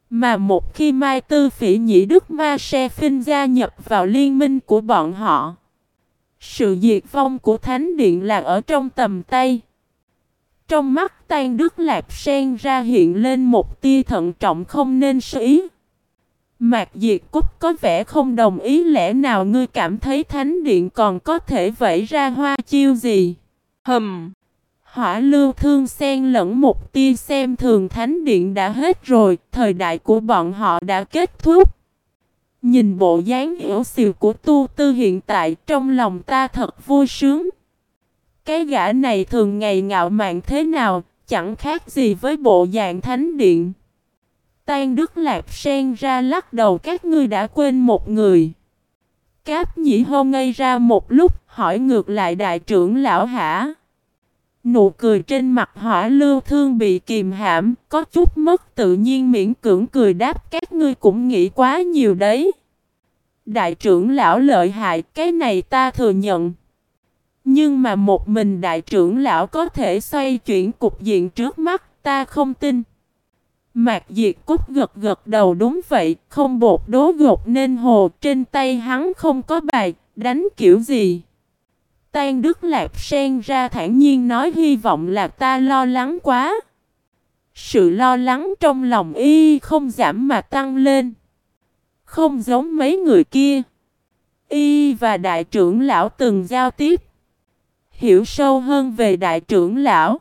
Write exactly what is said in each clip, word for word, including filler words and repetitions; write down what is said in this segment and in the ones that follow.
Mà một khi Mai Tư Phỉ Nhĩ Đức Ma Se Phinh gia nhập vào liên minh của bọn họ, sự diệt vong của Thánh Điện là ở trong tầm tay. Trong mắt Tan Đức Lạp Sen ra hiện lên một tia thận trọng không nên sơ ý. Mạc Diệt Cúc có vẻ không đồng ý, lẽ nào ngươi cảm thấy Thánh Điện còn có thể vẫy ra hoa chiêu gì? Hừm. Hỏa Lưu Thương xen lẫn một tia xem thường. Thánh Điện đã hết rồi, thời đại của bọn họ đã kết thúc. Nhìn bộ dáng yếu xìu của Tu Tư hiện tại, trong lòng ta thật vui sướng. Cái gã này thường ngày ngạo mạn thế nào, chẳng khác gì với bộ dạng Thánh Điện. Tan Đức Lạp Sen ra lắc đầu, các ngươi đã quên một người. Cáp Nhĩ Hô ngây ra một lúc, hỏi ngược lại đại trưởng lão hả? Nụ cười trên mặt Hỏa Lưu Thương bị kìm hãm, có chút mất tự nhiên, miễn cưỡng cười đáp, các ngươi cũng nghĩ quá nhiều đấy. Đại trưởng lão lợi hại, cái này ta thừa nhận. Nhưng mà một mình đại trưởng lão có thể xoay chuyển cục diện trước mắt, ta không tin. Mạc Diệt Cúc gật gật đầu, đúng vậy, không bột đố gột nên hồ, trên tay hắn không có bài, đánh kiểu gì. Tan Đức Lạp Sen ra thản nhiên nói, hy vọng là ta lo lắng quá. Sự lo lắng trong lòng y không giảm mà tăng lên. Không giống mấy người kia. Y và đại trưởng lão từng giao tiếp, hiểu sâu hơn về đại trưởng lão.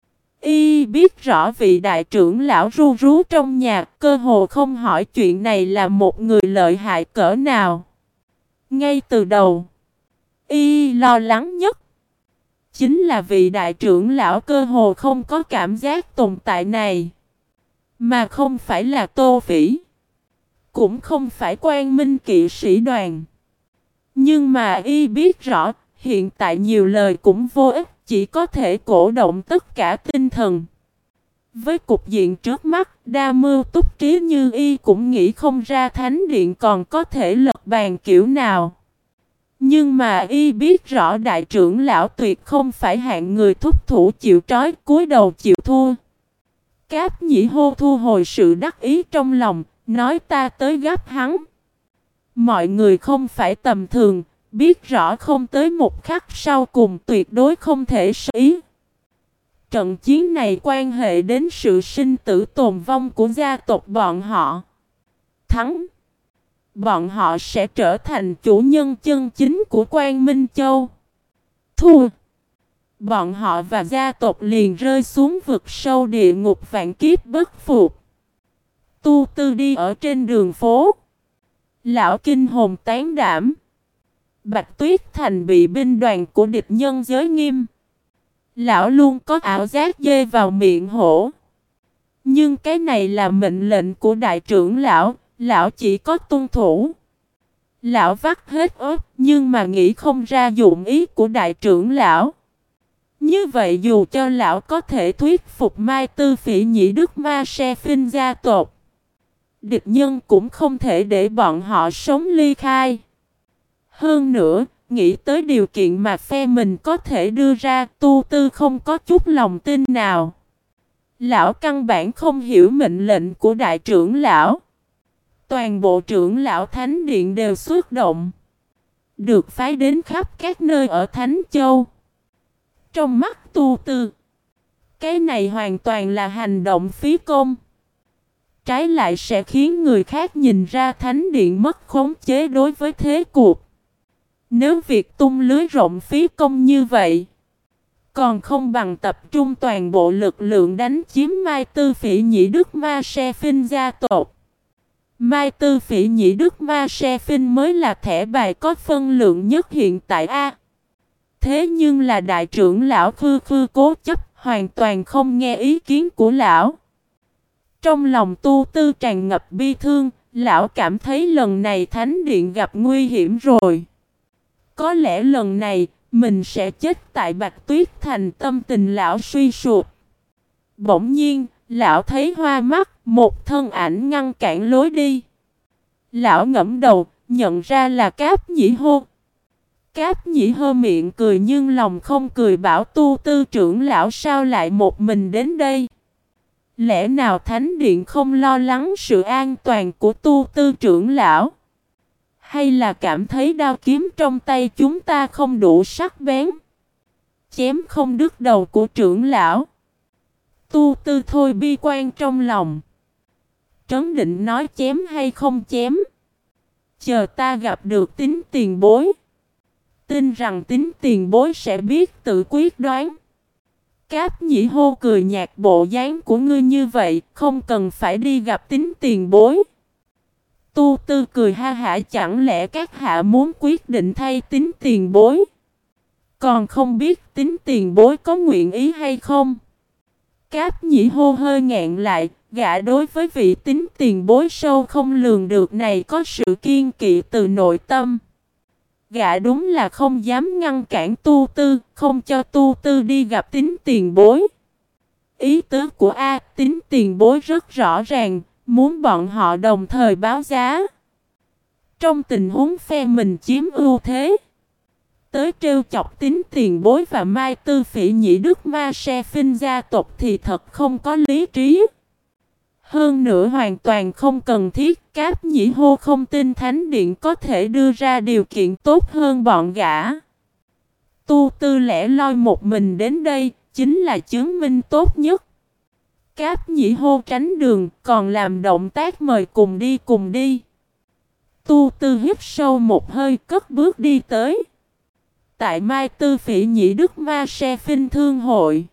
Y biết rõ vị đại trưởng lão ru rú trong nhà, cơ hồ không hỏi chuyện này là một người lợi hại cỡ nào. Ngay từ đầu, Y lo lắng nhất chính là vị đại trưởng lão cơ hồ không có cảm giác tồn tại này. Mà không phải là Tô Phỉ, cũng không phải Quang Minh kỵ sĩ đoàn. Nhưng mà Y biết rõ, hiện tại nhiều lời cũng vô ích, chỉ có thể cổ động tất cả tinh thần. Với cục diện trước mắt, đa mưu túc trí như Y cũng nghĩ không ra Thánh Điện còn có thể lật bàn kiểu nào. Nhưng mà Y biết rõ đại trưởng lão tuyệt không phải hạng người thúc thủ chịu trói, cúi đầu chịu thua. Cáp Nhĩ Hô thu hồi sự đắc ý trong lòng, nói ta tới gấp hắn. Mọi người không phải tầm thường, biết rõ không tới một khắc sau cùng tuyệt đối không thể sơ ý. Trận chiến này quan hệ đến sự sinh tử tồn vong của gia tộc bọn họ. Thắng, bọn họ sẽ trở thành chủ nhân chân chính của Quang Minh Châu. Thua, bọn họ và gia tộc liền rơi xuống vực sâu địa ngục vạn kiếp bất phục. Tu Tư đi ở trên đường phố, lão kinh hồn tán đảm. Bạch Tuyết Thành bị binh đoàn của địch nhân giới nghiêm. Lão luôn có ảo giác dê vào miệng hổ. Nhưng cái này là mệnh lệnh của đại trưởng lão, lão chỉ có tuân thủ. Lão vắt hết ớt nhưng mà nghĩ không ra dụng ý của đại trưởng lão. Như vậy dù cho lão có thể thuyết phục Mai Tư Phỉ Nhĩ Đức Ma Se Phinh gia tộc, địch nhân cũng không thể để bọn họ sống ly khai. Hơn nữa, nghĩ tới điều kiện mà phe mình có thể đưa ra, Tu Tư không có chút lòng tin nào. Lão căn bản không hiểu mệnh lệnh của đại trưởng lão. Toàn bộ trưởng lão Thánh Điện đều xuất động, được phái đến khắp các nơi ở Thánh Châu. Trong mắt Tu Tư, cái này hoàn toàn là hành động phí công. Trái lại sẽ khiến người khác nhìn ra Thánh Điện mất khống chế đối với thế cuộc. Nếu việc tung lưới rộng phí công như vậy, còn không bằng tập trung toàn bộ lực lượng đánh chiếm Mai Tư Phỉ Nhĩ Đức Ma Se Phinh gia tộc. Mai Tư Phỉ Nhĩ Đức Ma Se Phinh mới là thẻ bài có phân lượng nhất hiện tại A. Thế nhưng là đại trưởng lão Khư Khư cố chấp, hoàn toàn không nghe ý kiến của lão. Trong lòng Tu Tư tràn ngập bi thương, lão cảm thấy lần này Thánh Điện gặp nguy hiểm rồi. Có lẽ lần này, mình sẽ chết tại Bạch Tuyết Thành. Tâm tình lão suy sụp. Bỗng nhiên, lão thấy hoa mắt, một thân ảnh ngăn cản lối đi. Lão ngẫm đầu, nhận ra là Cáp Nhĩ Hô. Cáp Nhĩ Hô miệng cười nhưng lòng không cười, bảo Tu Tư trưởng lão sao lại một mình đến đây. Lẽ nào Thánh Điện không lo lắng sự an toàn của Tu Tư trưởng lão? Hay là cảm thấy đao kiếm trong tay chúng ta không đủ sắc bén, chém không đứt đầu của trưởng lão? Tu Tư thôi bi quan trong lòng, trấn định nói chém hay không chém, chờ ta gặp được Tín tiền bối, tin rằng Tín tiền bối sẽ biết tự quyết đoán. Cáp Nhĩ hô cười nhạt, bộ dáng của ngươi như vậy, không cần phải đi gặp Tín tiền bối. Tu Tư cười ha hả, chẳng lẽ các hạ muốn quyết định thay Tín tiền bối? Còn không biết Tín tiền bối có nguyện ý hay không? Cáp Nhĩ hô hơi ngẹn lại, gã đối với vị Tín tiền bối sâu không lường được này có sự kiên kỵ từ nội tâm. Gã đúng là không dám ngăn cản Tu Tư, không cho Tu Tư đi gặp Tín tiền bối. Ý tứ của A Tín tiền bối rất rõ ràng, muốn bọn họ đồng thời báo giá. Trong tình huống phe mình chiếm ưu thế, tới trêu chọc Tín tiền bối và Mai Tư Phỉ Nhĩ Đức Ma Se Phinh gia tộc thì thật không có lý trí. Hơn nữa hoàn toàn không cần thiết. Cáp Nhĩ hô không tin Thánh Điện có thể đưa ra điều kiện tốt hơn bọn gã. Tu Tư lẻ loi một mình đến đây chính là chứng minh tốt nhất. Cáp Nhĩ hô tránh đường, còn làm động tác mời cùng đi cùng đi. Tu Tư hít sâu một hơi, cất bước đi tới. Tại Mai Tư Phỉ Nhĩ Đức Ma Se Phinh Thương hội,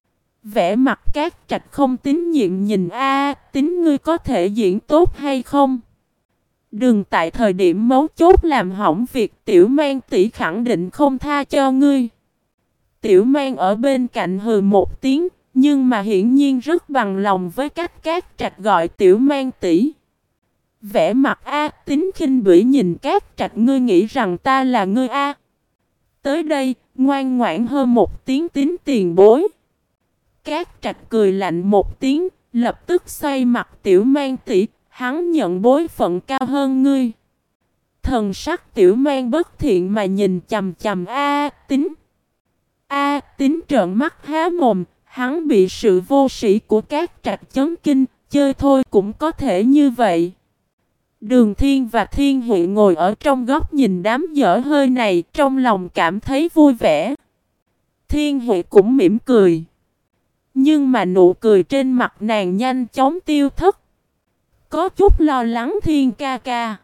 vẻ mặt Cát Trạch không tín nhiệm nhìn A Tín, ngươi có thể diễn tốt hay không? Đừng tại thời điểm mấu chốt làm hỏng việc, Tiểu Mang tỷ khẳng định không tha cho ngươi. Tiểu Mang ở bên cạnh hừ một tiếng, nhưng mà hiển nhiên rất bằng lòng với cách Cát Trạch gọi Tiểu Mang tỷ. Vẻ mặt A Tín khinh bỉ nhìn Cát Trạch, ngươi nghĩ rằng ta là ngươi A? Tới đây, ngoan ngoãn hơn một tiếng Tín tiền bối. Cát Trạch cười lạnh một tiếng, lập tức xoay mặt, Tiểu Mang tỷ, hắn nhận bối phận cao hơn ngươi. Thần sắc Tiểu Mang bất thiện mà nhìn chầm chầm A Tín. A Tín trợn mắt há mồm, hắn bị sự vô sĩ của Cát Trạch chấn kinh, chơi thôi cũng có thể như vậy. Đường Thiên và Thiên Huệ ngồi ở trong góc nhìn đám dở hơi này, trong lòng cảm thấy vui vẻ. Thiên Huệ cũng mỉm cười, nhưng mà nụ cười trên mặt nàng nhanh chóng tiêu thất. Có chút lo lắng, Thiên ca ca,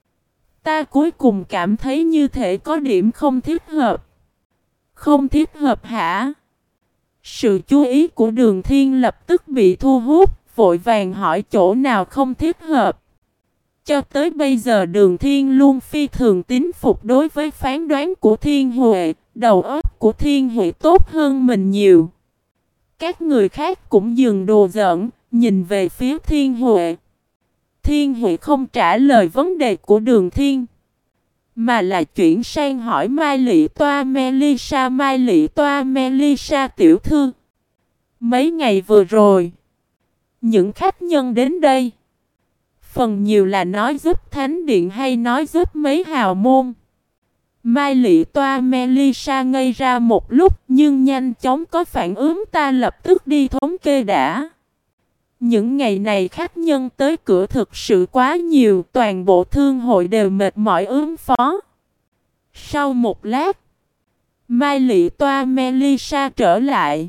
ta cuối cùng cảm thấy như thể có điểm không thích hợp. Không thích hợp hả? Sự chú ý của Đường Thiên lập tức bị thu hút, vội vàng hỏi chỗ nào không thích hợp. Cho tới bây giờ Đường Thiên luôn phi thường tín phục đối với phán đoán của Thiên Huệ, đầu óc của Thiên Huệ tốt hơn mình nhiều. Các người khác cũng dừng đồ giỡn, nhìn về phía Thiên Huệ. Thiên Huệ không trả lời vấn đề của Đường Thiên, mà là chuyển sang hỏi Mai Lị Toa Melisa. Mai Lị Toa Melisa tiểu thư, mấy ngày vừa rồi, những khách nhân đến đây, phần nhiều là nói giúp Thánh Điện hay nói giúp mấy hào môn? Mai Lị Toa Melisa ngây ra một lúc, nhưng nhanh chóng có phản ứng, ta lập tức đi thống kê đã. Những ngày này khách nhân tới cửa thực sự quá nhiều, toàn bộ thương hội đều mệt mỏi ứng phó. Sau một lát, Mai Lị Toa Melisa trở lại.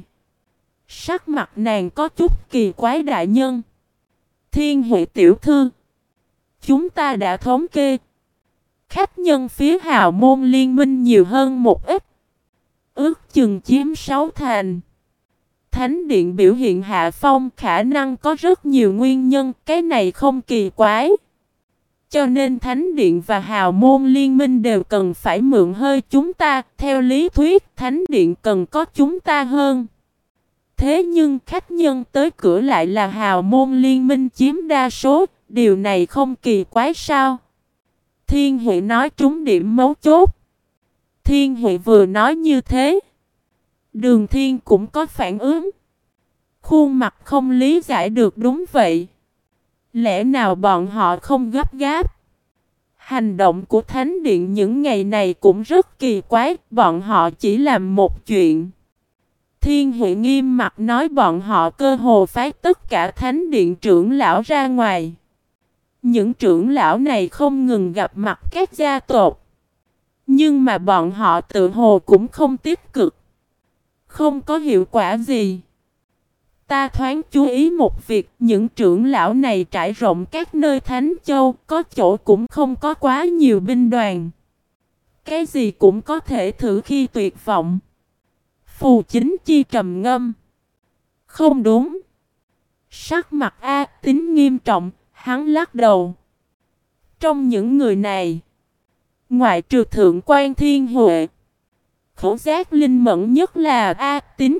Sắc mặt nàng có chút kỳ quái, đại nhân. Thiên Huệ tiểu thư, chúng ta đã thống kê, khách nhân phía hào môn liên minh nhiều hơn một ít, ước chừng chiếm sáu thành. Thánh Điện biểu hiện hạ phong khả năng có rất nhiều nguyên nhân, cái này không kỳ quái. Cho nên Thánh Điện và hào môn liên minh đều cần phải mượn hơi chúng ta. Theo lý thuyết Thánh Điện cần có chúng ta hơn. Thế nhưng khách nhân tới cửa lại là hào môn liên minh chiếm đa số, điều này không kỳ quái sao? Thiên Huệ nói trúng điểm mấu chốt. Thiên Huệ vừa nói như thế, Đường Thiên cũng có phản ứng. Khuôn mặt không lý giải được, đúng vậy. Lẽ nào bọn họ không gấp gáp? Hành động của Thánh Điện những ngày này cũng rất kỳ quái, bọn họ chỉ làm một chuyện. Thiên Huệ nghiêm mặt nói bọn họ cơ hồ phái tất cả thánh điện trưởng lão ra ngoài. Những trưởng lão này không ngừng gặp mặt các gia tộc. Nhưng mà bọn họ tự hồ cũng không tích cực. Không có hiệu quả gì. Ta thoáng chú ý một việc, những trưởng lão này trải rộng các nơi Thánh Châu, có chỗ cũng không có quá nhiều binh đoàn. Cái gì cũng có thể thử khi tuyệt vọng. Phù Chính Chi trầm ngâm. Không đúng. Sắc mặt A Tín nghiêm trọng, hắn lắc đầu. Trong những người này, ngoại trừ Thượng quan Thiên Huệ, khẩu giác linh mẫn nhất là A Tín.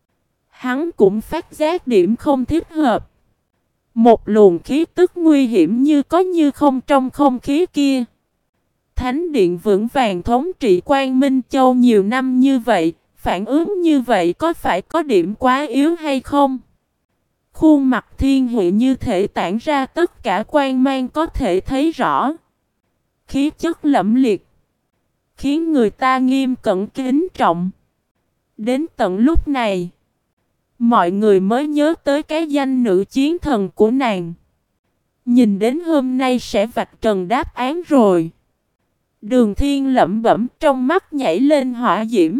Hắn cũng phát giác điểm không thích hợp. Một luồng khí tức nguy hiểm như có như không trong không khí kia. Thánh điện vững vàng thống trị Quang Minh Châu nhiều năm như vậy, phản ứng như vậy có phải có điểm quá yếu hay không? Khuôn mặt Thiên Huệ như thể tản ra tất cả quang mang có thể thấy rõ. Khí chất lẫm liệt, khiến người ta nghiêm cẩn kính trọng. Đến tận lúc này, mọi người mới nhớ tới cái danh nữ chiến thần của nàng. Nhìn đến hôm nay sẽ vạch trần đáp án rồi. Đường Thiên lẩm bẩm, trong mắt nhảy lên hỏa diễm.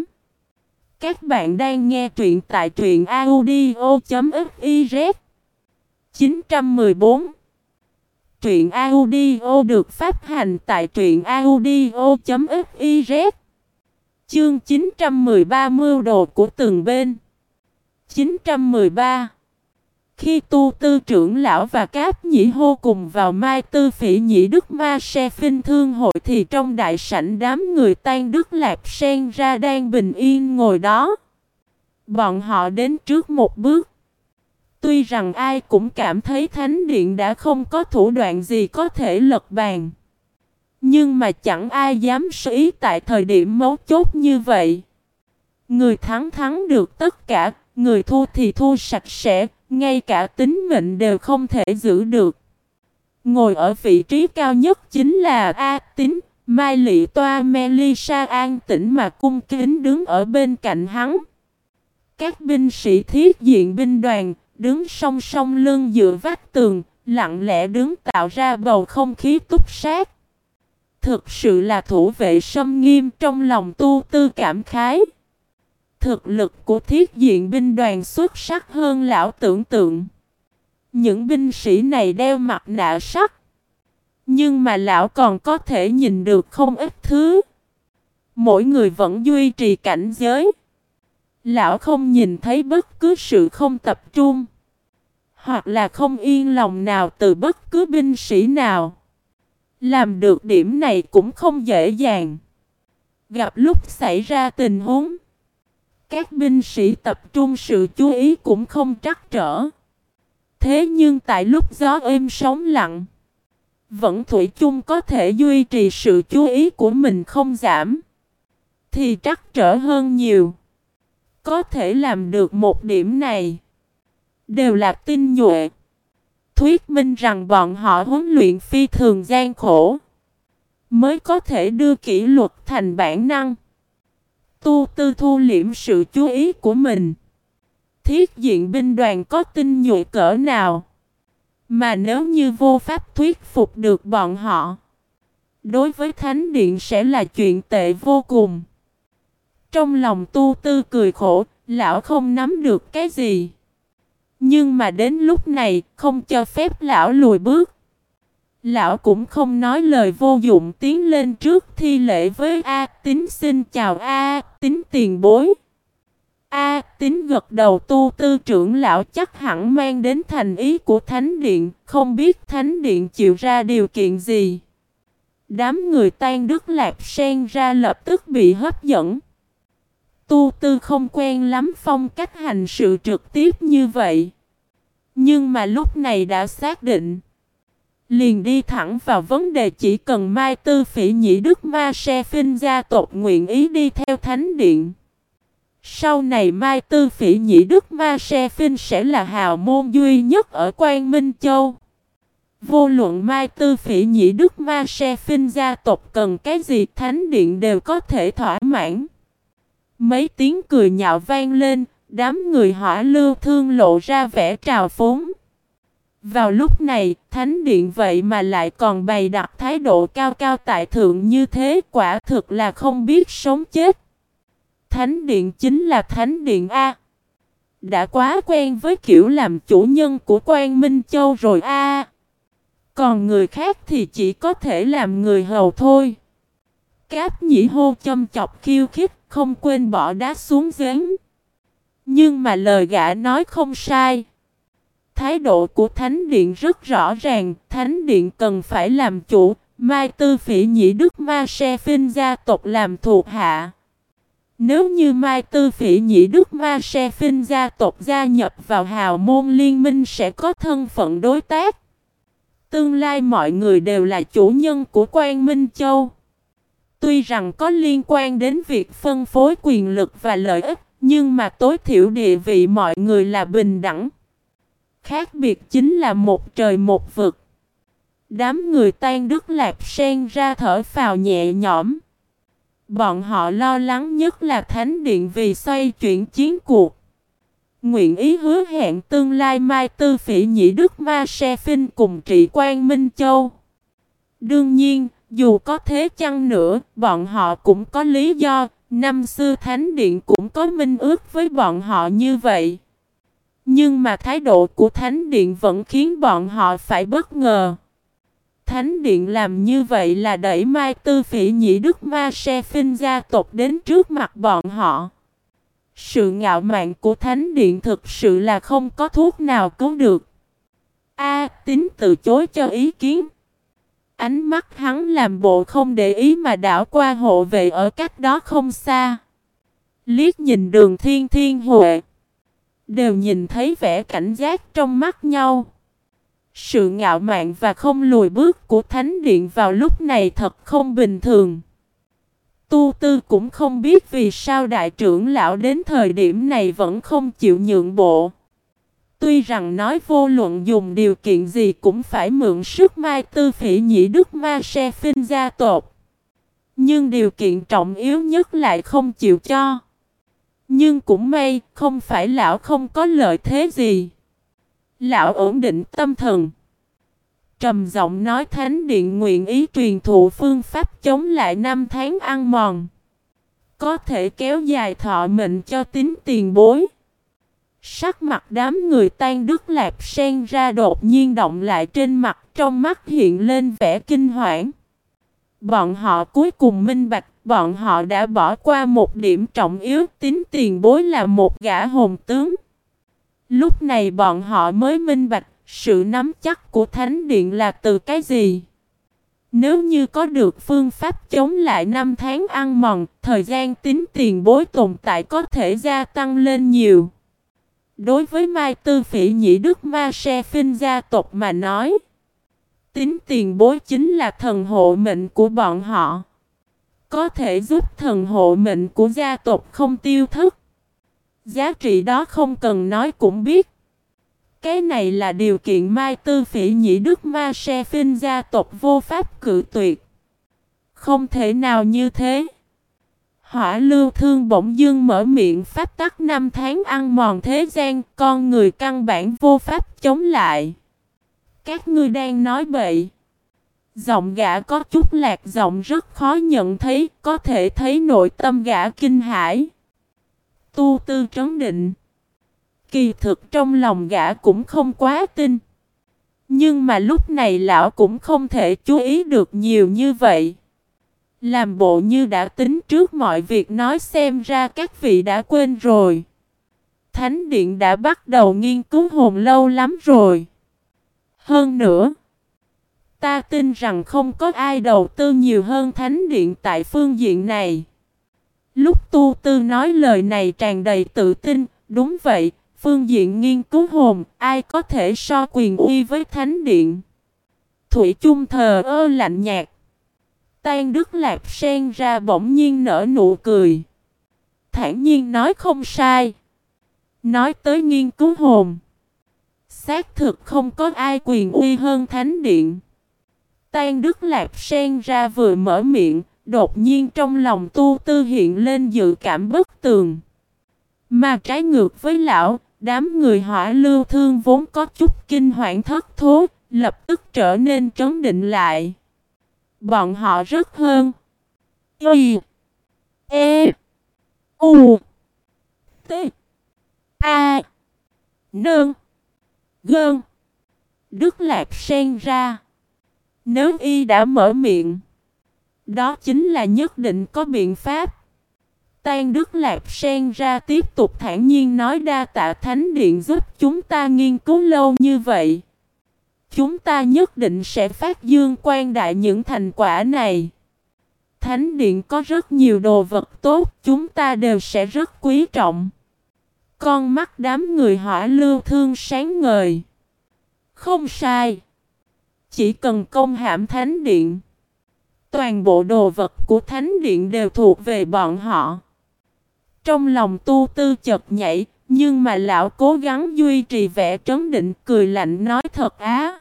Các bạn đang nghe truyện tại truyện audio chấm fiz. chín trăm mười bốn. Truyện audio được phát hành tại truyện audio chấm fiz. Chương chín trăm mười ba, mưu đồ của từng bên. chín trăm mười ba. Khi Tu Tư trưởng lão và Cáp Nhĩ hô cùng vào Mai Tư Phỉ Nhĩ Đức Ma Se Phinh Thương hội thì trong đại sảnh đám người Tan Đức Lạp Sen ra đang bình yên ngồi đó. Bọn họ đến trước một bước. Tuy rằng ai cũng cảm thấy Thánh Điện đã không có thủ đoạn gì có thể lật bàn. Nhưng mà chẳng ai dám sơ ý tại thời điểm mấu chốt như vậy. Người thắng thắng được tất cả, người thua thì thua sạch sẽ, ngay cả tính mệnh đều không thể giữ được. Ngồi ở vị trí cao nhất chính là A Tín, Mai Lị Toa Melissa an tĩnh mà cung kính đứng ở bên cạnh hắn. Các binh sĩ thiết diện binh đoàn, đứng song song lưng dựa vách tường, lặng lẽ đứng tạo ra bầu không khí túc sát. Thực sự là thủ vệ sâm nghiêm, trong lòng Tu Tư cảm khái. Thực lực của thiết diện binh đoàn xuất sắc hơn lão tưởng tượng. Những binh sĩ này đeo mặt nạ sắt. Nhưng mà lão còn có thể nhìn được không ít thứ. Mỗi người vẫn duy trì cảnh giới. Lão không nhìn thấy bất cứ sự không tập trung, hoặc là không yên lòng nào từ bất cứ binh sĩ nào. Làm được điểm này cũng không dễ dàng. Gặp lúc xảy ra tình huống, các binh sĩ tập trung sự chú ý cũng không trắc trở. Thế nhưng tại lúc gió êm sóng lặng, vẫn thủy chung có thể duy trì sự chú ý của mình không giảm, thì trắc trở hơn nhiều. Có thể làm được một điểm này, đều là tinh nhuệ. Thuyết minh rằng bọn họ huấn luyện phi thường gian khổ, mới có thể đưa kỷ luật thành bản năng. Tu Tư thu liễm sự chú ý của mình. Thiết diện binh đoàn có tinh nhuệ cỡ nào, mà nếu như vô pháp thuyết phục được bọn họ, đối với Thánh Điện sẽ là chuyện tệ vô cùng. Trong lòng Tu Tư cười khổ, lão không nắm được cái gì. Nhưng mà đến lúc này, không cho phép lão lùi bước. Lão cũng không nói lời vô dụng, tiến lên trước thi lễ với A Tín, xin chào A Tín tiền bối. A Tín gật đầu, Tu Tư trưởng lão chắc hẳn mang đến thành ý của Thánh Điện, không biết Thánh Điện chịu ra điều kiện gì. Đám người Tan Đức Lạp Sen ra lập tức bị hấp dẫn. Tu Tư không quen lắm phong cách hành sự trực tiếp như vậy. Nhưng mà lúc này đã xác định, liền đi thẳng vào vấn đề. Chỉ cần Mai Tư Phỉ Nhĩ Đức Ma Se Phinh gia tộc nguyện ý đi theo Thánh Điện, sau này Mai Tư Phỉ Nhĩ Đức Ma Se Phinh sẽ là hào môn duy nhất ở Quang Minh Châu. Vô luận Mai Tư Phỉ Nhĩ Đức Ma Se Phinh gia tộc cần cái gì, Thánh Điện đều có thể thỏa mãn. Mấy tiếng cười nhạo vang lên, Đám người Hỏa Lưu Thương lộ ra vẻ trào phúng. Vào lúc này, thánh điện vậy mà lại còn bày đặt thái độ cao cao tại thượng như thế, quả thực là không biết sống chết. Thánh điện chính là thánh điện A. Đã quá quen với kiểu làm chủ nhân của Quan Minh Châu rồi A. Còn người khác thì chỉ có thể làm người hầu thôi. Cáp Nhĩ hô châm chọc khiêu khích, không quên bỏ đá xuống giếng. Nhưng mà lời gã nói không sai. Thái độ của Thánh Điện rất rõ ràng, Thánh Điện cần phải làm chủ, Mai Tư Phỉ Nhĩ Đức Ma Se Phinh gia tộc làm thuộc hạ. Nếu như Mai Tư Phỉ Nhĩ Đức Ma Se Phinh gia tộc gia nhập vào hào môn liên minh sẽ có thân phận đối tác. Tương lai mọi người đều là chủ nhân của Quan Minh Châu. Tuy rằng có liên quan đến việc phân phối quyền lực và lợi ích, nhưng mà tối thiểu địa vị mọi người là bình đẳng. Khác biệt chính là một trời một vực. Đám người Tan Đức Lạp Sen ra thở phào nhẹ nhõm. Bọn họ lo lắng nhất là Thánh Điện vì xoay chuyển chiến cuộc. Nguyện ý hứa hẹn tương lai Mai Tư Phỉ Nhĩ Đức Ma Se Phinh cùng trị Quan Minh Châu. Đương nhiên, dù có thế chăng nữa, bọn họ cũng có lý do, năm xưa Thánh Điện cũng có minh ước với bọn họ như vậy. Nhưng mà thái độ của Thánh Điện vẫn khiến bọn họ phải bất ngờ. Thánh Điện làm như vậy là đẩy Mai Tư Phỉ Nhĩ Đức Ma Se Phinh gia tộc đến trước mặt bọn họ. Sự ngạo mạn của Thánh Điện thực sự là không có thuốc nào cứu được. A Tín từ chối cho ý kiến. Ánh mắt hắn làm bộ không để ý mà đảo qua hộ vệ ở cách đó không xa. Liếc nhìn Đường Thiên Thiên Huệ. Đều nhìn thấy vẻ cảnh giác trong mắt nhau. Sự ngạo mạn và không lùi bước của Thánh Điện vào lúc này thật không bình thường. Tu Tư cũng không biết vì sao đại trưởng lão đến thời điểm này vẫn không chịu nhượng bộ. Tuy rằng nói vô luận dùng điều kiện gì cũng phải mượn sức Mai Tư Phỉ Nhĩ Đức Ma Se Phinh gia tộc. Nhưng điều kiện trọng yếu nhất lại không chịu cho. Nhưng cũng may, không phải lão không có lợi thế gì. Lão ổn định tâm thần. Trầm giọng nói Thánh Điện nguyện ý truyền thụ phương pháp chống lại năm tháng ăn mòn. Có thể kéo dài thọ mệnh cho Tín tiền bối. Sắc mặt đám người Tan Đức Lạp Sen ra đột nhiên động lại trên mặt, trong mắt hiện lên vẻ kinh hoảng. Bọn họ cuối cùng minh bạch, bọn họ đã bỏ qua một điểm trọng yếu, Tín tiền bối là một gã hồn tướng. Lúc này bọn họ mới minh bạch, sự nắm chắc của Thánh Điện là từ cái gì? Nếu như có được phương pháp chống lại năm tháng ăn mòn, thời gian Tín tiền bối tồn tại có thể gia tăng lên nhiều. Đối với Mai Tư Phỉ Nhĩ Đức Ma Se Phinh gia tộc mà nói, Tín tiền bối chính là thần hộ mệnh của bọn họ. Có thể giúp thần hộ mệnh của gia tộc không tiêu thất. Giá trị đó không cần nói cũng biết. Cái này là điều kiện Mai Tư Phỉ Nhĩ Đức Ma Se Phinh gia tộc vô pháp cự tuyệt. Không thể nào như thế. Hỏa Lưu Thương bỗng dưng mở miệng pháp tắc năm tháng ăn mòn thế gian, con người căn bản vô pháp chống lại. Các ngươi đang nói bậy. Giọng gã có chút lạc giọng rất khó nhận thấy, có thể thấy nội tâm gã kinh hãi. Tu Tư trấn định. Kỳ thực trong lòng gã cũng không quá tin. Nhưng mà lúc này lão cũng không thể chú ý được nhiều như vậy. Làm bộ như đã tính trước mọi việc, nói xem ra các vị đã quên rồi. Thánh Điện đã bắt đầu nghiên cứu hồn lâu lắm rồi. Hơn nữa, ta tin rằng không có ai đầu tư nhiều hơn Thánh Điện tại phương diện này. Lúc Tu Tư nói lời này tràn đầy tự tin, đúng vậy, phương diện nghiên cứu hồn, ai có thể so quyền uy với Thánh Điện. Thủy chung thờ ơ lạnh nhạt. Tan Đức Lạp Sen ra bỗng nhiên nở nụ cười. Thản nhiên nói không sai. Nói tới nghiên cứu hồn, xác thực không có ai quyền uy hơn Thánh Điện. Tan Đức Lạp Sen ra vừa mở miệng, đột nhiên trong lòng Tu Tư hiện lên dự cảm bất tường. Mà trái ngược với lão, đám người Hỏa Lưu Thương vốn có chút kinh hoàng thất thố, lập tức trở nên trấn định lại. Bọn họ rất hơn. Y. E. U. T. A. Nương. Gơn. Đức Lạp sen ra. Nếu y đã mở miệng, đó chính là nhất định có biện pháp. Tan Đức Lạp sen ra tiếp tục thản nhiên nói, đa tạ Thánh Điện giúp chúng ta nghiên cứu lâu như vậy. Chúng ta nhất định sẽ phát dương quang đại những thành quả này. Thánh Điện có rất nhiều đồ vật tốt, chúng ta đều sẽ rất quý trọng. Con mắt đám người Hỏa Lưu Thương sáng ngời. Không sai. Chỉ cần công hãm Thánh Điện, toàn bộ đồ vật của Thánh Điện đều thuộc về bọn họ. Trong lòng Tu Tư chợt nhảy, nhưng mà lão cố gắng duy trì vẻ trấn định, cười lạnh nói, thật á.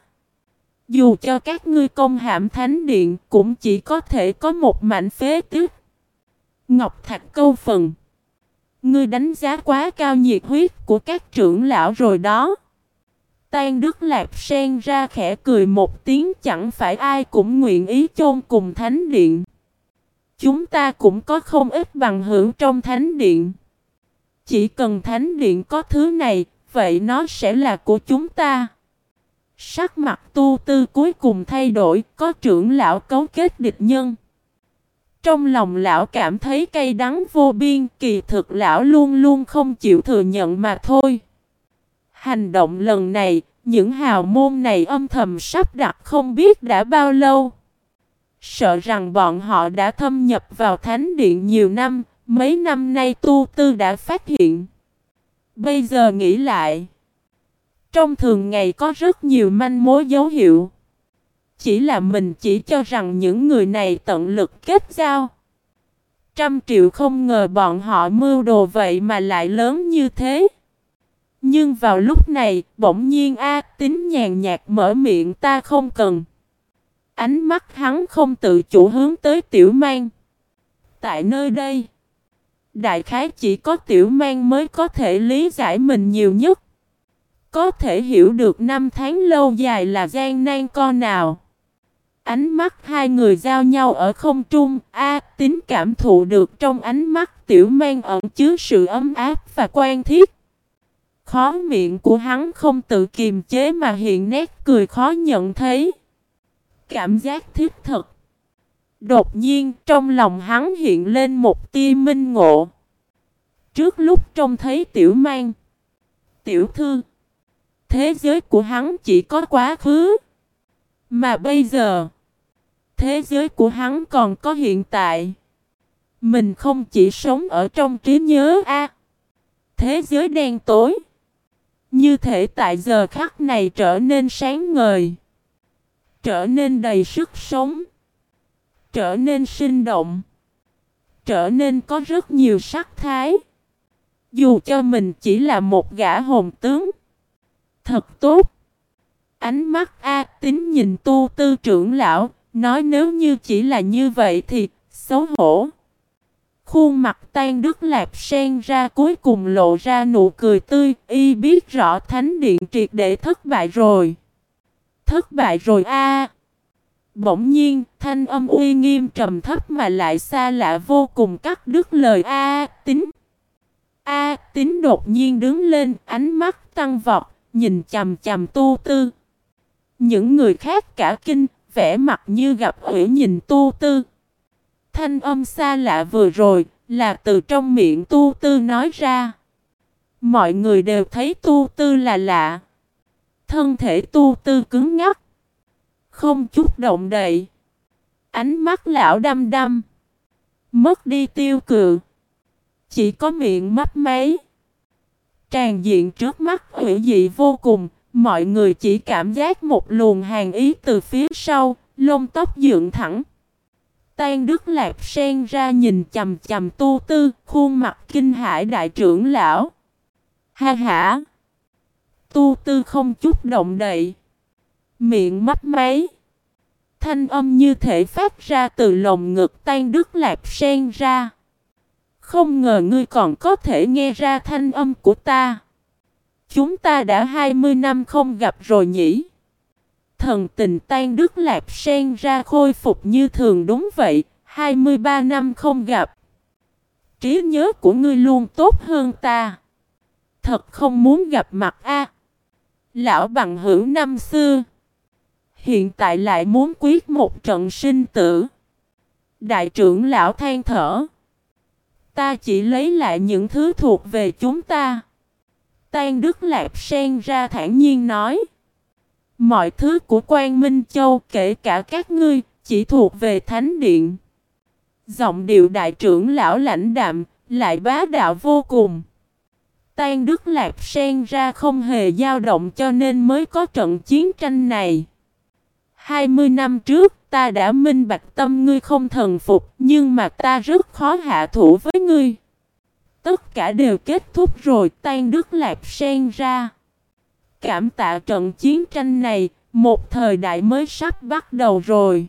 Dù cho các ngươi công hãm Thánh Điện, cũng chỉ có thể có một mảnh phế tích. Ngọc Thạch câu phần. Ngươi đánh giá quá cao nhiệt huyết của các trưởng lão rồi đó. Tan Đức Lạp sen ra khẽ cười một tiếng, chẳng phải ai cũng nguyện ý chôn cùng Thánh Điện. Chúng ta cũng có không ít bằng hữu trong Thánh Điện. Chỉ cần Thánh Điện có thứ này, vậy nó sẽ là của chúng ta. Sắc mặt Tu Tư cuối cùng thay đổi, có trưởng lão cấu kết địch nhân. Trong lòng lão cảm thấy cay đắng vô biên, kỳ thực lão luôn luôn không chịu thừa nhận mà thôi. Hành động lần này, những hào môn này âm thầm sắp đặt không biết đã bao lâu. Sợ rằng bọn họ đã thâm nhập vào Thánh Điện nhiều năm, mấy năm nay Tu Tư đã phát hiện. Bây giờ nghĩ lại, trong thường ngày có rất nhiều manh mối dấu hiệu. Chỉ là mình chỉ cho rằng những người này tận lực kết giao. Trăm triệu không ngờ bọn họ mưu đồ vậy mà lại lớn như thế. Nhưng vào lúc này, bỗng nhiên A Tín nhàn nhạt mở miệng, ta không cần. Ánh mắt hắn không tự chủ hướng tới Tiểu Mang. Tại nơi đây, đại khái chỉ có Tiểu Mang mới có thể lý giải mình nhiều nhất. Có thể hiểu được năm tháng lâu dài là gian nan co nào. Ánh mắt hai người giao nhau ở không trung, A Tín cảm thụ được trong ánh mắt Tiểu Mang ẩn chứa sự ấm áp và quan thiết. Khóe miệng của hắn không tự kiềm chế mà hiện nét cười khó nhận thấy. Cảm giác thiết thực. Đột nhiên trong lòng hắn hiện lên một tia minh ngộ. Trước lúc trông thấy Tiểu Mang, Tiểu Thư, thế giới của hắn chỉ có quá khứ. Mà bây giờ, thế giới của hắn còn có hiện tại. Mình không chỉ sống ở trong trí nhớ a. Thế giới đen tối, như thể tại giờ khắc này trở nên sáng ngời, trở nên đầy sức sống, trở nên sinh động, trở nên có rất nhiều sắc thái. Dù cho mình chỉ là một gã hồn tướng. Thật tốt. Ánh mắt A Tín nhìn Tu Tư trưởng lão, nói nếu như chỉ là như vậy thì xấu hổ. Khuôn mặt Tan Đức Lạp sen ra cuối cùng lộ ra nụ cười tươi, y biết rõ Thánh Điện triệt để thất bại rồi. Thất bại rồi a. Bỗng nhiên, thanh âm uy nghiêm trầm thấp mà lại xa lạ vô cùng cắt đứt lời A Tín. A Tín đột nhiên đứng lên, ánh mắt tăng vọt, nhìn chằm chằm Tu Tư. Những người khác cả kinh, vẻ mặt như gặp ủy nhìn Tu Tư. Thanh âm xa lạ vừa rồi là từ trong miệng Tu Tư nói ra. Mọi người đều thấy Tu Tư là lạ. Thân thể Tu Tư cứng ngắc, không chút động đậy. Ánh mắt lão đăm đăm, mất đi tiêu cự, chỉ có miệng mấp máy. Tràn diện trước mắt hủy dị vô cùng. Mọi người chỉ cảm giác một luồng hàn ý từ phía sau, lông tóc dựng thẳng. Tan Đức Lạp sen ra nhìn chằm chằm Tu Tư, khuôn mặt kinh hãi đại trưởng lão. Ha hả! Tu Tư không chút động đậy, miệng mấp máy. Thanh âm như thể phát ra từ lồng ngực Tan Đức Lạp sen ra. Không ngờ ngươi còn có thể nghe ra thanh âm của ta. Chúng ta đã hai mươi năm không gặp rồi nhỉ? Thần tình Tan Đức Lạp sen ra khôi phục như thường đúng vậy, hai mươi ba năm không gặp. Trí nhớ của ngươi luôn tốt hơn ta. Thật không muốn gặp mặt a. Lão bằng hữu năm xưa. Hiện tại lại muốn quyết một trận sinh tử. Đại trưởng lão than thở. Ta chỉ lấy lại những thứ thuộc về chúng ta. Tan Đức Lạp sen ra thản nhiên nói. Mọi thứ của Quang Minh Châu kể cả các ngươi chỉ thuộc về Thánh Điện. Giọng điệu đại trưởng lão lãnh đạm lại bá đạo vô cùng. Tan Đức Lạp sen ra không hề dao động cho nên mới có trận chiến tranh này. Hai mươi năm trước ta đã minh bạch tâm ngươi không thần phục nhưng mà ta rất khó hạ thủ với ngươi. Tất cả đều kết thúc rồi. Tan Đức Lạp sen ra. Cảm tạ trận chiến tranh này, một thời đại mới sắp bắt đầu rồi.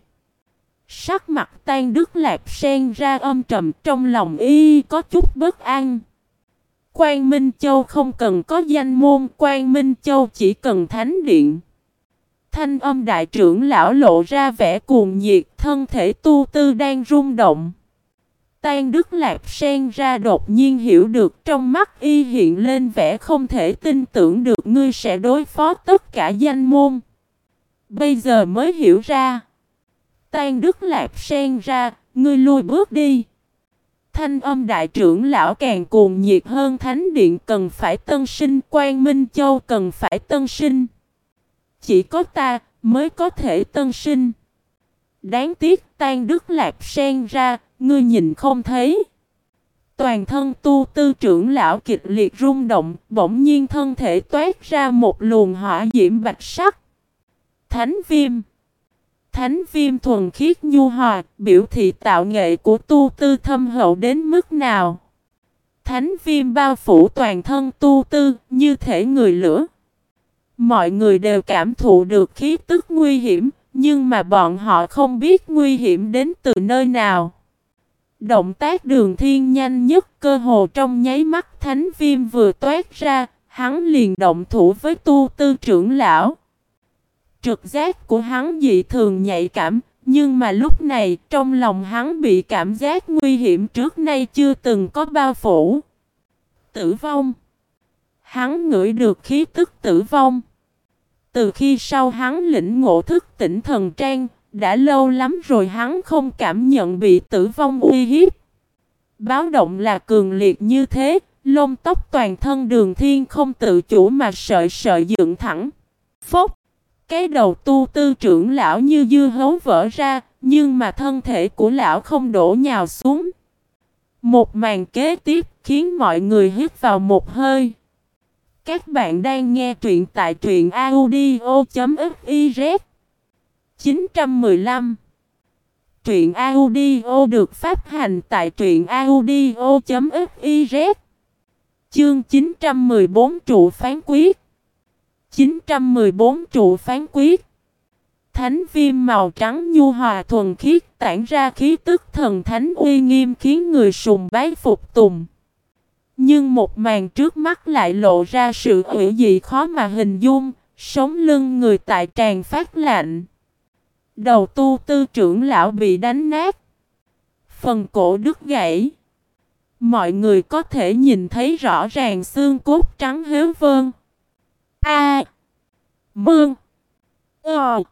Sắc mặt Tan Đức Lạp sen ra âm trầm, trong lòng y có chút bất an. Quang Minh Châu không cần có danh môn, Quang Minh Châu chỉ cần Thánh Điện. Thanh âm đại trưởng lão lộ ra vẻ cuồng nhiệt, thân thể tu tư đang rung động. Tan Đức Lạp sen ra đột nhiên hiểu được, trong mắt y hiện lên vẻ không thể tin tưởng được ngươi sẽ đối phó tất cả danh môn. Bây giờ mới hiểu ra. Tan Đức Lạp sen ra, ngươi lui bước đi. Thanh âm đại trưởng lão càng cuồng nhiệt hơn. Thánh Điện cần phải tân sinh, Quang Minh Châu cần phải tân sinh. Chỉ có ta mới có thể tân sinh. Đáng tiếc Tan Đức Lạp sen ra, ngươi nhìn không thấy. Toàn thân tu tư trưởng lão kịch liệt rung động, bỗng nhiên thân thể toát ra một luồng hỏa diễm bạch sắc. Thánh viêm. Thánh viêm thuần khiết nhu hòa, biểu thị tạo nghệ của tu tư thâm hậu đến mức nào. Thánh viêm bao phủ toàn thân tu tư, như thể người lửa. Mọi người đều cảm thụ được khí tức nguy hiểm, nhưng mà bọn họ không biết nguy hiểm đến từ nơi nào. Động tác Đường Thiên nhanh nhất, cơ hồ trong nháy mắt thánh viêm vừa toát ra, hắn liền động thủ với tu tư trưởng lão. Trực giác của hắn dị thường nhạy cảm, nhưng mà lúc này trong lòng hắn bị cảm giác nguy hiểm trước nay chưa từng có bao phủ. Tử vong. Hắn ngửi được khí tức tử vong. Từ khi sau hắn lĩnh ngộ thức tỉnh thần trang, đã lâu lắm rồi hắn không cảm nhận bị tử vong uy hiếp. Báo động là cường liệt như thế, lông tóc toàn thân Đường Thiên không tự chủ mà sợi sợi dựng thẳng. Phốc! Cái đầu tu tư trưởng lão như dưa hấu vỡ ra, nhưng mà thân thể của lão không đổ nhào xuống. Một màn kế tiếp khiến mọi người hít vào một hơi. Các bạn đang nghe truyện tại truyện audio chấm fiz. chín trăm mười lăm. Truyện audio được phát hành tại truyện audio chấm fiz. Chương chín trăm mười bốn trụ phán quyết. chín trăm mười bốn trụ phán quyết. Thánh viêm màu trắng nhu hòa thuần khiết tản ra khí tức thần thánh uy nghiêm khiến người sùng bái phục tùng. Nhưng một màn trước mắt lại lộ ra sự ủy dị khó mà hình dung, sống lưng người tại tràn phát lạnh. Đầu tu tư trưởng lão bị đánh nát. Phần cổ đứt gãy. Mọi người có thể nhìn thấy rõ ràng xương cốt trắng héo vơn. A. Mương. Ờ.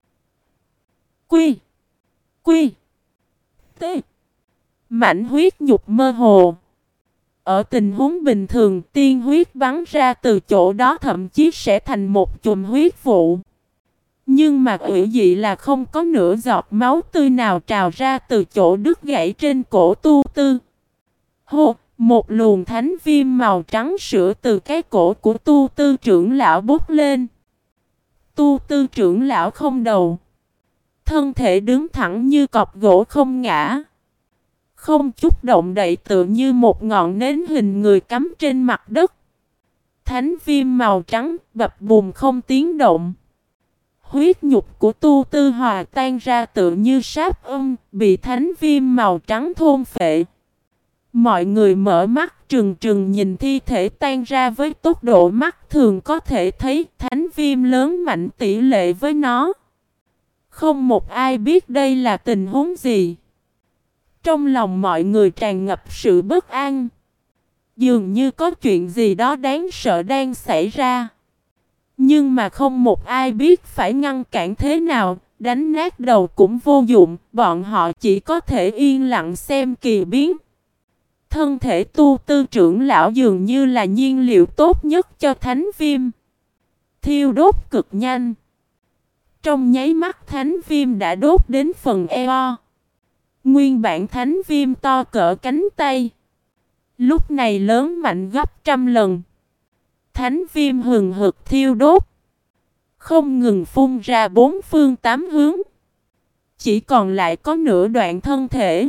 Quy. Quy. T. Mảnh huyết nhục mơ hồ. Ở tình huống bình thường, tiên huyết bắn ra từ chỗ đó thậm chí sẽ thành một chùm huyết vụ. Nhưng mà ủy dị là không có nửa giọt máu tươi nào trào ra từ chỗ đứt gãy trên cổ tu tư. Hô, một luồng thánh viêm màu trắng sữa từ cái cổ của tu tư trưởng lão bốc lên. Tu tư trưởng lão không đầu. Thân thể đứng thẳng như cọc gỗ không ngã. Không chút động đậy tựa như một ngọn nến hình người cắm trên mặt đất. Thánh viêm màu trắng bập bùng không tiếng động. Huyết nhục của tu tư hòa tan ra tựa như sáp âm, bị thánh viêm màu trắng thôn phệ. Mọi người mở mắt trừng trừng nhìn thi thể tan ra với tốc độ mắt thường có thể thấy thánh viêm lớn mạnh tỷ lệ với nó. Không một ai biết đây là tình huống gì. Trong lòng mọi người tràn ngập sự bất an. Dường như có chuyện gì đó đáng sợ đang xảy ra. Nhưng mà không một ai biết phải ngăn cản thế nào, đánh nát đầu cũng vô dụng, bọn họ chỉ có thể yên lặng xem kỳ biến. Thân thể tu tư trưởng lão dường như là nhiên liệu tốt nhất cho thánh viêm. Thiêu đốt cực nhanh. Trong nháy mắt thánh viêm đã đốt đến phần eo. Nguyên bản thánh viêm to cỡ cánh tay. Lúc này lớn mạnh gấp trăm lần. Thánh viêm hừng hực thiêu đốt. Không ngừng phun ra bốn phương tám hướng. Chỉ còn lại có nửa đoạn thân thể.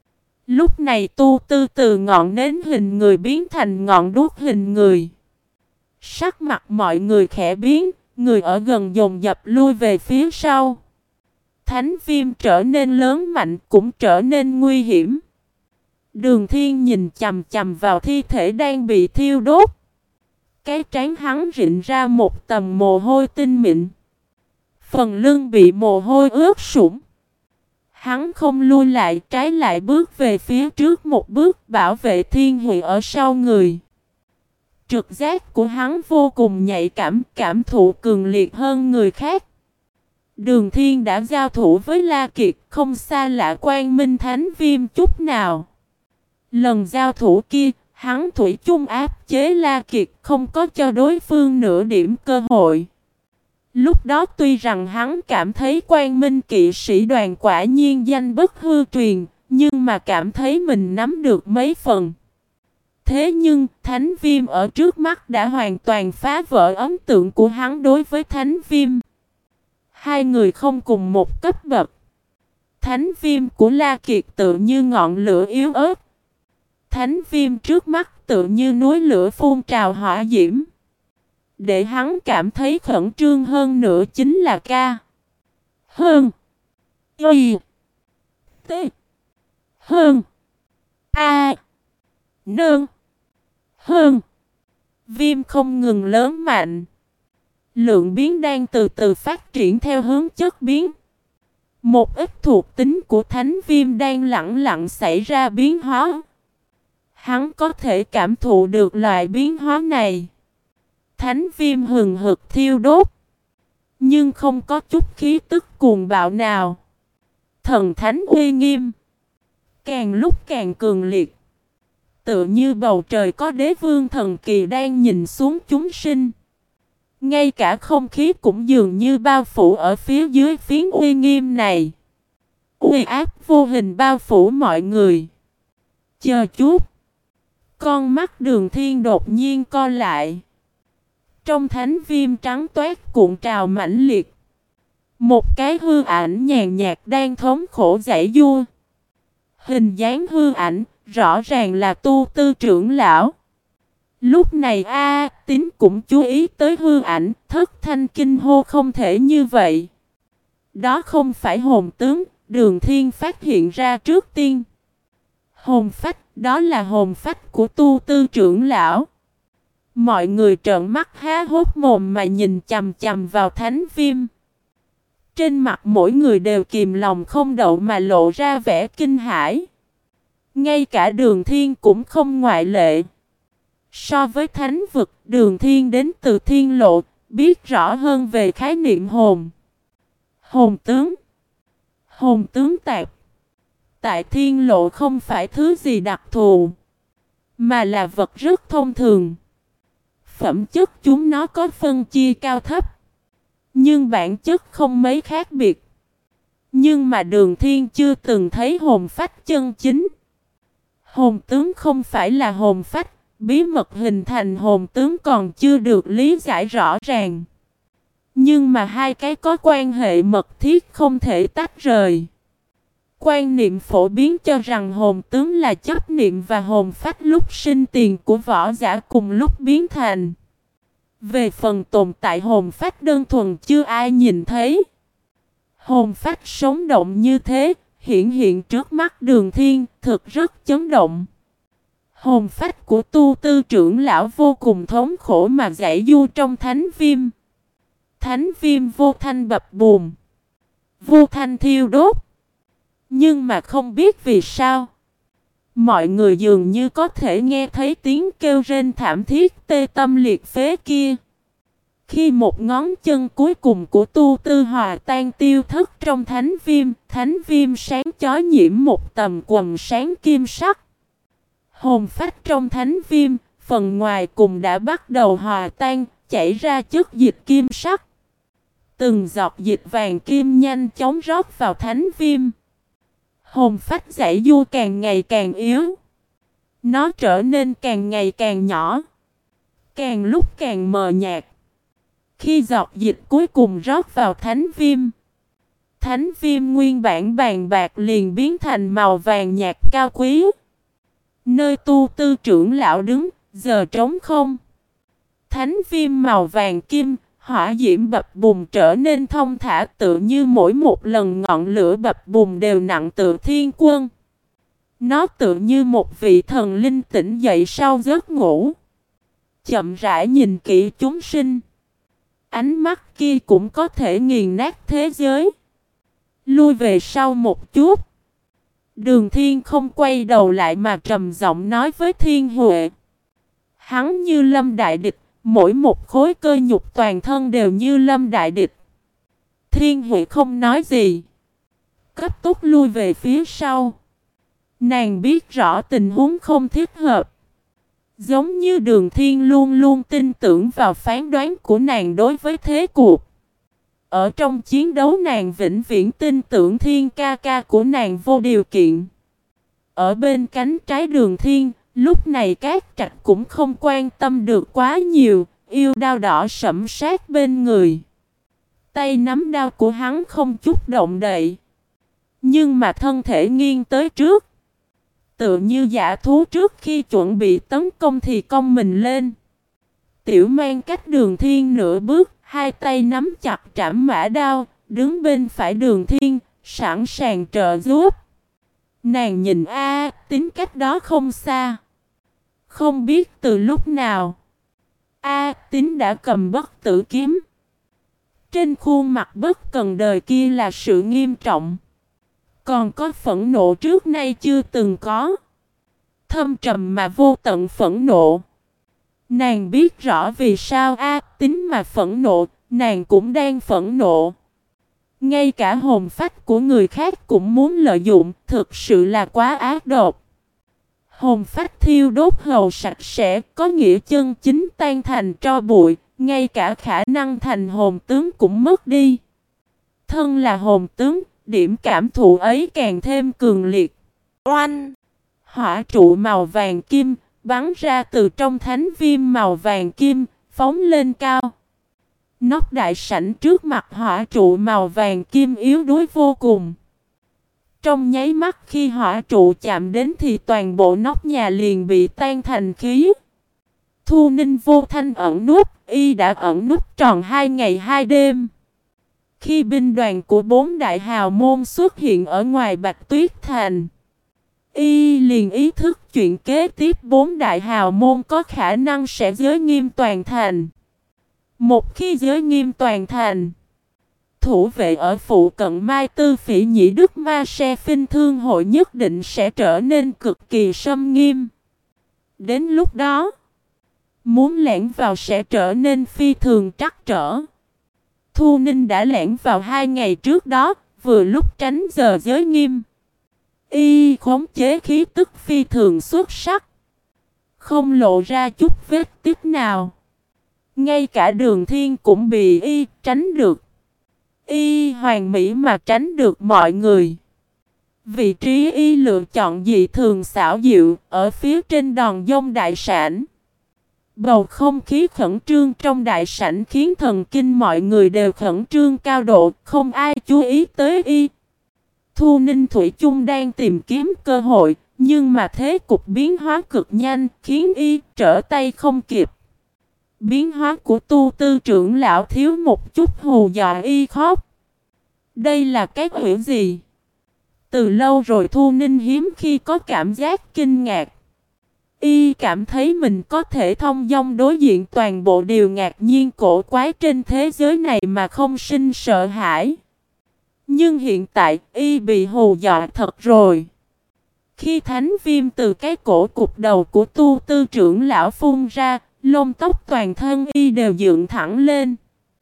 Lúc này tu tư từ ngọn nến hình người biến thành ngọn đuốc hình người. Sắc mặt mọi người khẽ biến. Người ở gần dồn dập lui về phía sau. Thánh viêm trở nên lớn mạnh cũng trở nên nguy hiểm. Đường Thiên nhìn chằm chằm vào thi thể đang bị thiêu đốt. Cái trán hắn rịn ra một tầm mồ hôi tinh mịn. Phần lưng bị mồ hôi ướt sũng. Hắn không lui lại, trái lại bước về phía trước một bước, bảo vệ thiên huệ ở sau người. Trực giác của hắn vô cùng nhạy cảm, cảm thụ cường liệt hơn người khác. Đường Thiên đã giao thủ với La Kiệt, không xa lạ Quang Minh Thánh Viêm chút nào. Lần giao thủ kia, hắn thủy chung áp chế La Kiệt, không có cho đối phương nửa điểm cơ hội. Lúc đó tuy rằng hắn cảm thấy Quang Minh kỵ sĩ đoàn quả nhiên danh bất hư truyền, nhưng mà cảm thấy mình nắm được mấy phần. Thế nhưng, Thánh Viêm ở trước mắt đã hoàn toàn phá vỡ ấn tượng của hắn đối với Thánh Viêm. Hai người không cùng một cấp bậc. Thánh Viêm của La Kiệt tự như ngọn lửa yếu ớt. Thánh Viêm trước mắt tự như núi lửa phun trào hỏa diễm. Để hắn cảm thấy khẩn trương hơn nữa chính là ca. Hơn. Y. T. Hơn. A. Nương. Hơn. Viêm không ngừng lớn mạnh. Lượng biến đang từ từ phát triển theo hướng chất biến. Một ít thuộc tính của thánh viêm đang lặng lặng xảy ra biến hóa. Hắn có thể cảm thụ được loại biến hóa này. Thánh viêm hừng hực thiêu đốt. Nhưng không có chút khí tức cuồng bạo nào. Thần thánh uy nghiêm. Càng lúc càng cường liệt. Tựa như bầu trời có đế vương thần kỳ đang nhìn xuống chúng sinh. Ngay cả không khí cũng dường như bao phủ ở phía dưới phiến uy nghiêm này. Uy áp vô hình bao phủ mọi người. Chờ chút. Con mắt Đường Thiên đột nhiên co lại. Trong thánh viêm trắng toát cuộn trào mãnh liệt. Một cái hư ảnh nhàn nhạt đang thống khổ giãy giụa. Hình dáng hư ảnh rõ ràng là tu tư trưởng lão. Lúc này A Tín cũng chú ý tới hư ảnh, thất thanh kinh hô không thể như vậy. Đó không phải hồn tướng, Đường Thiên phát hiện ra trước tiên. Hồn phách, đó là hồn phách của tu tư trưởng lão. Mọi người trợn mắt há hốc mồm mà nhìn chằm chằm vào thánh viêm. Trên mặt mỗi người đều kìm lòng không đậu mà lộ ra vẻ kinh hãi. Ngay cả Đường Thiên cũng không ngoại lệ. So với thánh vực, Đường Thiên đến từ thiên lộ, biết rõ hơn về khái niệm hồn. Hồn tướng. Hồn tướng tạp. Tại thiên lộ không phải thứ gì đặc thù, mà là vật rất thông thường. Phẩm chất chúng nó có phân chia cao thấp, nhưng bản chất không mấy khác biệt. Nhưng mà Đường Thiên chưa từng thấy hồn phách chân chính. Hồn tướng không phải là hồn phách, bí mật hình thành hồn tướng còn chưa được lý giải rõ ràng. Nhưng mà hai cái có quan hệ mật thiết không thể tách rời. Quan niệm phổ biến cho rằng hồn tướng là chấp niệm và hồn phách lúc sinh tiền của võ giả cùng lúc biến thành. Về phần tồn tại hồn phách đơn thuần chưa ai nhìn thấy. Hồn phách sống động như thế, hiện hiện trước mắt Đường Thiên, thực rất chấn động. Hồn phách của tu tư trưởng lão vô cùng thống khổ mà giãy giụa trong thánh viêm. Thánh viêm vô thanh bập bùm, vô thanh thiêu đốt. Nhưng mà không biết vì sao, mọi người dường như có thể nghe thấy tiếng kêu rên thảm thiết tê tâm liệt phế kia. Khi một ngón chân cuối cùng của tu tư hòa tan tiêu thất trong thánh viêm, thánh viêm sáng chói nhiễm một tầm quầng sáng kim sắc. Hồn phách trong thánh viêm, phần ngoài cùng đã bắt đầu hòa tan, chảy ra chất dịch kim sắc. Từng giọt dịch vàng kim nhanh chóng rót vào thánh viêm. Hồn phách giãy giụa càng ngày càng yếu. Nó trở nên càng ngày càng nhỏ, càng lúc càng mờ nhạt. Khi giọt dịch cuối cùng rót vào thánh viêm, thánh viêm nguyên bản bàn bạc liền biến thành màu vàng nhạt cao quý. Nơi tu tư trưởng lão đứng, giờ trống không. Thánh viêm màu vàng kim, hỏa diễm bập bùng trở nên thông thả tự như mỗi một lần ngọn lửa bập bùng đều nặng tự thiên quân. Nó tự như một vị thần linh tỉnh dậy sau giấc ngủ, chậm rãi nhìn kỹ chúng sinh. Ánh mắt kia cũng có thể nghiền nát thế giới. Lui về sau một chút. Đường Thiên không quay đầu lại mà trầm giọng nói với Thiên Huệ. Hắn như lâm đại địch, mỗi một khối cơ nhục toàn thân đều như lâm đại địch. Thiên Huệ không nói gì, cấp tốc lui về phía sau. Nàng biết rõ tình huống không thích hợp. Giống như Đường Thiên luôn luôn tin tưởng vào phán đoán của nàng đối với thế cuộc. Ở trong chiến đấu nàng vĩnh viễn tin tưởng Thiên ca ca của nàng vô điều kiện. Ở bên cánh trái Đường Thiên, lúc này Cát Trạch cũng không quan tâm được quá nhiều, yêu đao đỏ sẫm sát bên người. Tay nắm đao của hắn không chút động đậy, nhưng mà thân thể nghiêng tới trước. Tựa như dã thú trước khi chuẩn bị tấn công thì cong mình lên. Tiểu Mang cách Đường Thiên nửa bước, hai tay nắm chặt trảm mã đao, đứng bên phải Đường Thiên, sẵn sàng trợ giúp. Nàng nhìn A Tín cách đó không xa. Không biết từ lúc nào, A Tín đã cầm bất tử kiếm. Trên khuôn mặt bất cần đời kia là sự nghiêm trọng, còn có phẫn nộ trước nay chưa từng có. Thâm trầm mà vô tận phẫn nộ. Nàng biết rõ vì sao A Tín mà phẫn nộ, nàng cũng đang phẫn nộ. Ngay cả hồn phách của người khác cũng muốn lợi dụng, thực sự là quá ác độc. Hồn phách thiêu đốt hầu sạch sẽ, có nghĩa chân chính tan thành tro bụi, ngay cả khả năng thành hồn tướng cũng mất đi. Thân là hồn tướng, điểm cảm thụ ấy càng thêm cường liệt. Oanh! Hỏa trụ màu vàng kim, bắn ra từ trong thánh viêm màu vàng kim, phóng lên cao. Nóc đại sảnh trước mặt hỏa trụ màu vàng kim yếu đuối vô cùng. Trong nháy mắt khi hỏa trụ chạm đến thì toàn bộ nóc nhà liền bị tan thành khí. Thu Ninh vô thanh ẩn núp, y đã ẩn núp tròn hai ngày hai đêm. Khi binh đoàn của bốn đại hào môn xuất hiện ở ngoài Bạch Tuyết Thành, y liền ý thức chuyện kế tiếp bốn đại hào môn có khả năng sẽ giới nghiêm toàn thành. Một khi giới nghiêm toàn thành, thủ vệ ở phụ cận Mai Tư Phỉ Nhĩ Đức Ma Se Phinh Thương hội nhất định sẽ trở nên cực kỳ xâm nghiêm. Đến lúc đó, muốn lẻn vào sẽ trở nên phi thường trắc trở. Thu Ninh đã lẻn vào hai ngày trước đó, vừa lúc tránh giờ giới nghiêm. Y khống chế khí tức phi thường xuất sắc, không lộ ra chút vết tích nào. Ngay cả Đường Thiên cũng bị y tránh được. Y hoàn mỹ mà tránh được mọi người. Vị trí y lựa chọn dị thường xảo diệu, ở phía trên đòn dông đại sảnh. Bầu không khí khẩn trương trong đại sảnh khiến thần kinh mọi người đều khẩn trương cao độ, không ai chú ý tới y. Thu Ninh Thủy chung đang tìm kiếm cơ hội, nhưng mà thế cục biến hóa cực nhanh, khiến y trở tay không kịp. Biến hóa của tu tư trưởng lão thiếu một chút hù dọa y khóc. Đây là cái quỷ gì? Từ lâu rồi Thu Ninh hiếm khi có cảm giác kinh ngạc. Y cảm thấy mình có thể thông dong đối diện toàn bộ điều ngạc nhiên cổ quái trên thế giới này mà không sinh sợ hãi. Nhưng hiện tại Y bị hù dọa thật rồi. Khi thánh viêm từ cái cổ cục đầu của tu tư trưởng lão phun ra, lông tóc toàn thân Y đều dựng thẳng lên.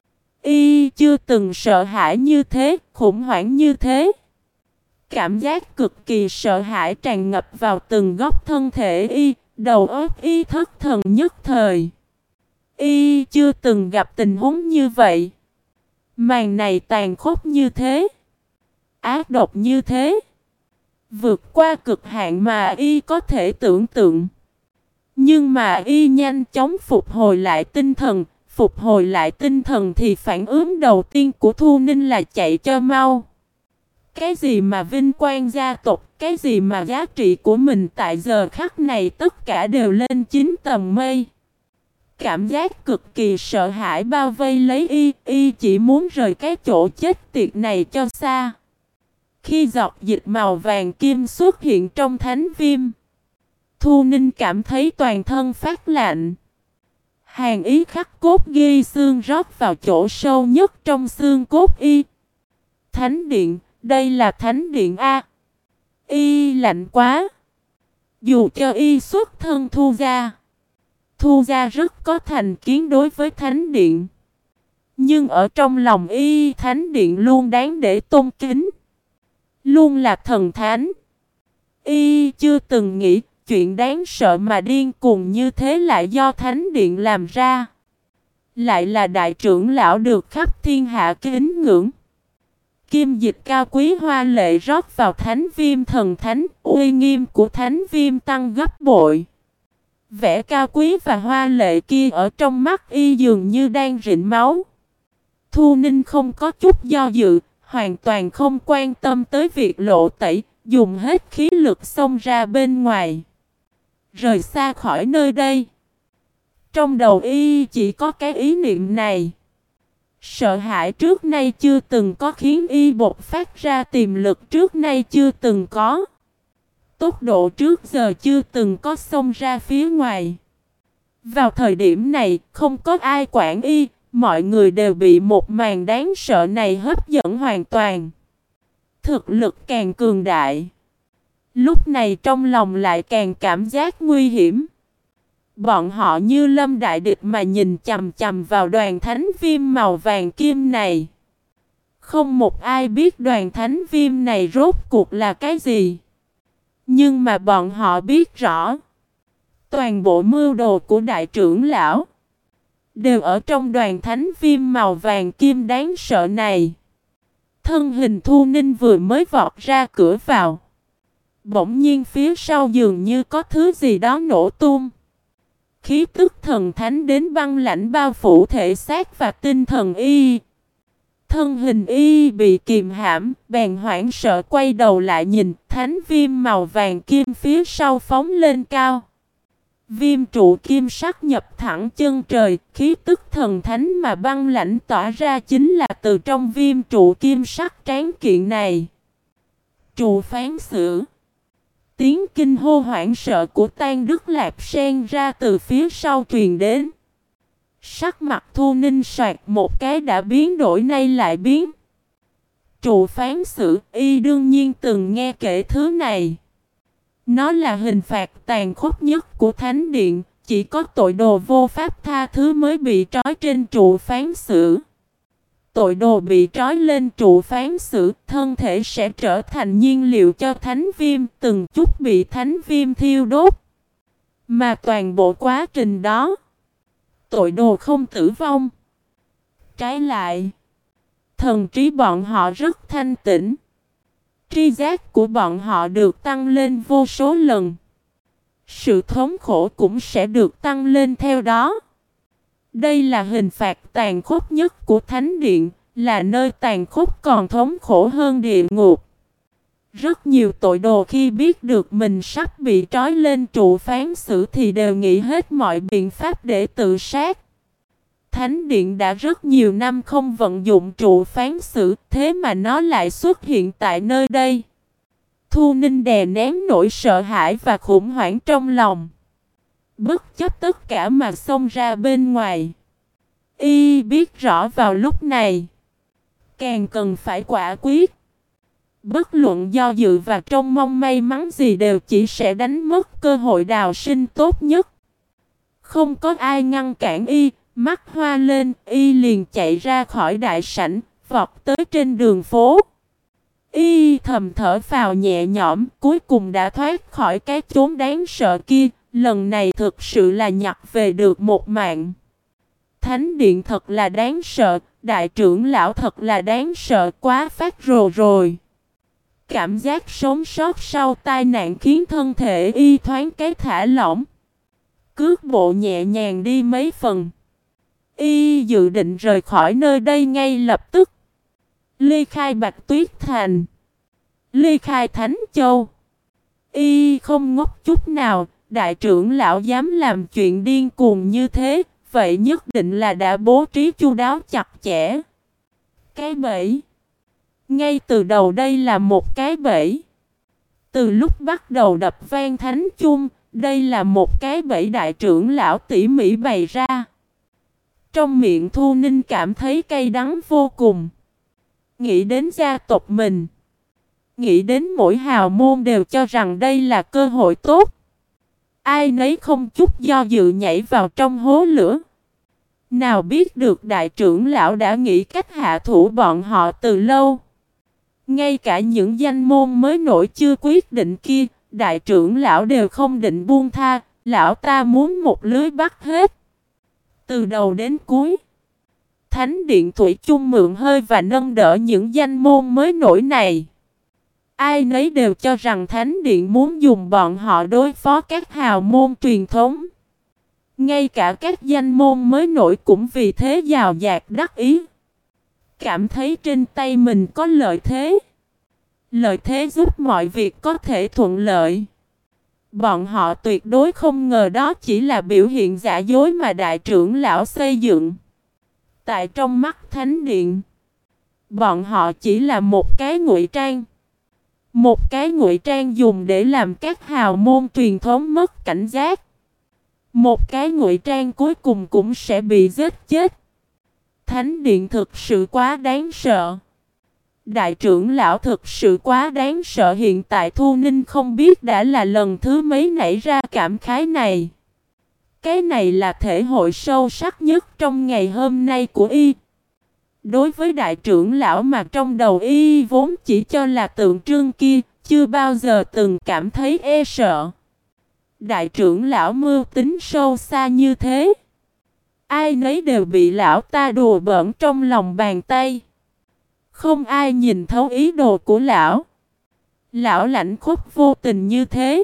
Y chưa từng sợ hãi như thế, khủng hoảng như thế. Cảm giác cực kỳ sợ hãi tràn ngập vào từng góc thân thể Y, đầu óc Y thất thần nhất thời. Y chưa từng gặp tình huống như vậy. Màn này tàn khốc như thế, ác độc như thế, vượt qua cực hạn mà Y có thể tưởng tượng. Nhưng mà Y nhanh chóng phục hồi lại tinh thần. Phục hồi lại tinh thần thì phản ứng đầu tiên của Thu Ninh là chạy cho mau. Cái gì mà vinh quang gia tộc, cái gì mà giá trị của mình tại giờ khắc này tất cả đều lên chín tầng mây. Cảm giác cực kỳ sợ hãi bao vây lấy Y, Y chỉ muốn rời cái chỗ chết tiệt này cho xa. Khi giọt dịch màu vàng kim xuất hiện trong thánh viêm, Thu Ninh cảm thấy toàn thân phát lạnh. Hàn ý khắc cốt ghi xương rót vào chỗ sâu nhất trong xương cốt Y. Thánh điện, đây là thánh điện A. Y lạnh quá. Dù cho Y xuất thân Thu gia, Thu gia rất có thành kiến đối với thánh điện. Nhưng ở trong lòng Y, thánh điện luôn đáng để tôn kính, luôn là thần thánh. Y chưa từng nghĩ chuyện đáng sợ mà điên cuồng như thế lại do thánh điện làm ra. Lại là đại trưởng lão được khắp thiên hạ kính ngưỡng. Kim dịch cao quý hoa lệ rót vào thánh viêm thần thánh, uy nghiêm của thánh viêm tăng gấp bội. Vẻ cao quý và hoa lệ kia ở trong mắt Y dường như đang rịn máu. Thu Ninh không có chút do dự, hoàn toàn không quan tâm tới việc lộ tẩy, dùng hết khí lực xông ra bên ngoài. Rời xa khỏi nơi đây. Trong đầu Y chỉ có cái ý niệm này. Sợ hãi trước nay chưa từng có khiến Y bộc phát ra tiềm lực trước nay chưa từng có. Tốc độ trước giờ chưa từng có xông ra phía ngoài. Vào thời điểm này không có ai quản Y, mọi người đều bị một màn đáng sợ này hấp dẫn hoàn toàn. Thực lực càng cường đại, lúc này trong lòng lại càng cảm giác nguy hiểm. Bọn họ như lâm đại địch mà nhìn chằm chằm vào đoàn thánh viêm màu vàng kim này. Không một ai biết đoàn thánh viêm này rốt cuộc là cái gì. Nhưng mà bọn họ biết rõ, toàn bộ mưu đồ của đại trưởng lão đều ở trong đoàn thánh viêm màu vàng kim đáng sợ này. Thân hình Thu Ninh vừa mới vọt ra cửa vào, bỗng nhiên phía sau dường như có thứ gì đó nổ tung. Khí tức thần thánh đến băng lãnh bao phủ thể xác và tinh thần Y. Thân hình Y bị kìm hãm, bèn hoảng sợ quay đầu lại nhìn, thánh viêm màu vàng kim phía sau phóng lên cao. Viêm trụ kim sắc nhập thẳng chân trời, khí tức thần thánh mà băng lãnh tỏa ra chính là từ trong viêm trụ kim sắc tráng kiện này. Trụ phán xử. Tiếng kinh hô hoảng sợ của Tan Đức Lạp Sen ra từ phía sau truyền đến. Sắc mặt Thu Ninh soạt một cái đã biến đổi nay lại biến. Trụ phán xử, Y đương nhiên từng nghe kể thứ này. Nó là hình phạt tàn khốc nhất của Thánh Điện, chỉ có tội đồ vô pháp tha thứ mới bị trói trên trụ phán xử. Tội đồ bị trói lên trụ phán xử, thân thể sẽ trở thành nhiên liệu cho thánh viêm, từng chút bị thánh viêm thiêu đốt. Mà toàn bộ quá trình đó, tội đồ không tử vong. Trái lại, thần trí bọn họ rất thanh tĩnh. Tri giác của bọn họ được tăng lên vô số lần. Sự thống khổ cũng sẽ được tăng lên theo đó. Đây là hình phạt tàn khốc nhất của Thánh Điện, là nơi tàn khốc còn thống khổ hơn địa ngục. Rất nhiều tội đồ khi biết được mình sắp bị trói lên trụ phán xử thì đều nghĩ hết mọi biện pháp để tự sát. Thánh Điện đã rất nhiều năm không vận dụng trụ phán xử, thế mà nó lại xuất hiện tại nơi đây. Thu Ninh đè nén nỗi sợ hãi và khủng hoảng trong lòng. Bất chấp tất cả mà xông ra bên ngoài. Y biết rõ vào lúc này, càng cần phải quả quyết. Bất luận do dự và trông mong may mắn gì đều chỉ sẽ đánh mất cơ hội đào sinh tốt nhất. Không có ai ngăn cản Y, mắt hoa lên, Y liền chạy ra khỏi đại sảnh, vọt tới trên đường phố. Y thầm thở phào nhẹ nhõm, cuối cùng đã thoát khỏi cái chốn đáng sợ kia, lần này thực sự là nhặt về được một mạng. Thánh điện thật là đáng sợ, đại trưởng lão thật là đáng sợ, quá phát rồ rồi. Cảm giác sống sót sau tai nạn khiến thân thể Y thoáng cái thả lỏng. Cước bộ nhẹ nhàng đi mấy phần. Y dự định rời khỏi nơi đây ngay lập tức. Ly khai Bạch Tuyết Thành. Ly khai Thánh Châu. Y không ngốc chút nào. Đại trưởng lão dám làm chuyện điên cuồng như thế. Vậy nhất định là đã bố trí chu đáo chặt chẽ. Cái bẫy. Ngay từ đầu đây là một cái bẫy. Từ lúc bắt đầu đập vang thánh chung, đây là một cái bẫy đại trưởng lão tỉ mỉ bày ra. Trong miệng Thu Ninh cảm thấy cay đắng vô cùng. Nghĩ đến gia tộc mình, nghĩ đến mỗi hào môn đều cho rằng đây là cơ hội tốt. Ai nấy không chút do dự nhảy vào trong hố lửa. Nào biết được đại trưởng lão đã nghĩ cách hạ thủ bọn họ từ lâu. Ngay cả những danh môn mới nổi chưa quyết định kia, đại trưởng lão đều không định buông tha. Lão ta muốn một lưới bắt hết. Từ đầu đến cuối, Thánh điện thủy chung mượn hơi và nâng đỡ những danh môn mới nổi này. Ai nấy đều cho rằng Thánh điện muốn dùng bọn họ đối phó các hào môn truyền thống. Ngay cả các danh môn mới nổi cũng vì thế giàu dạt đắc ý. Cảm thấy trên tay mình có lợi thế. Lợi thế giúp mọi việc có thể thuận lợi. Bọn họ tuyệt đối không ngờ đó chỉ là biểu hiện giả dối mà đại trưởng lão xây dựng. Tại trong mắt Thánh điện, bọn họ chỉ là một cái ngụy trang. Một cái ngụy trang dùng để làm các hào môn truyền thống mất cảnh giác. Một cái ngụy trang cuối cùng cũng sẽ bị giết chết. Thánh điện thực sự quá đáng sợ. Đại trưởng lão thực sự quá đáng sợ. Hiện tại Thu Ninh không biết đã là lần thứ mấy nảy ra cảm khái này. Cái này là thể hội sâu sắc nhất trong ngày hôm nay của Y. Đối với đại trưởng lão mà trong đầu Y vốn chỉ cho là tượng trưng kia, chưa bao giờ từng cảm thấy e sợ. Đại trưởng lão mưu tính sâu xa như thế. Ai nấy đều bị lão ta đùa bỡn trong lòng bàn tay. Không ai nhìn thấu ý đồ của lão. Lão lãnh khốc vô tình như thế.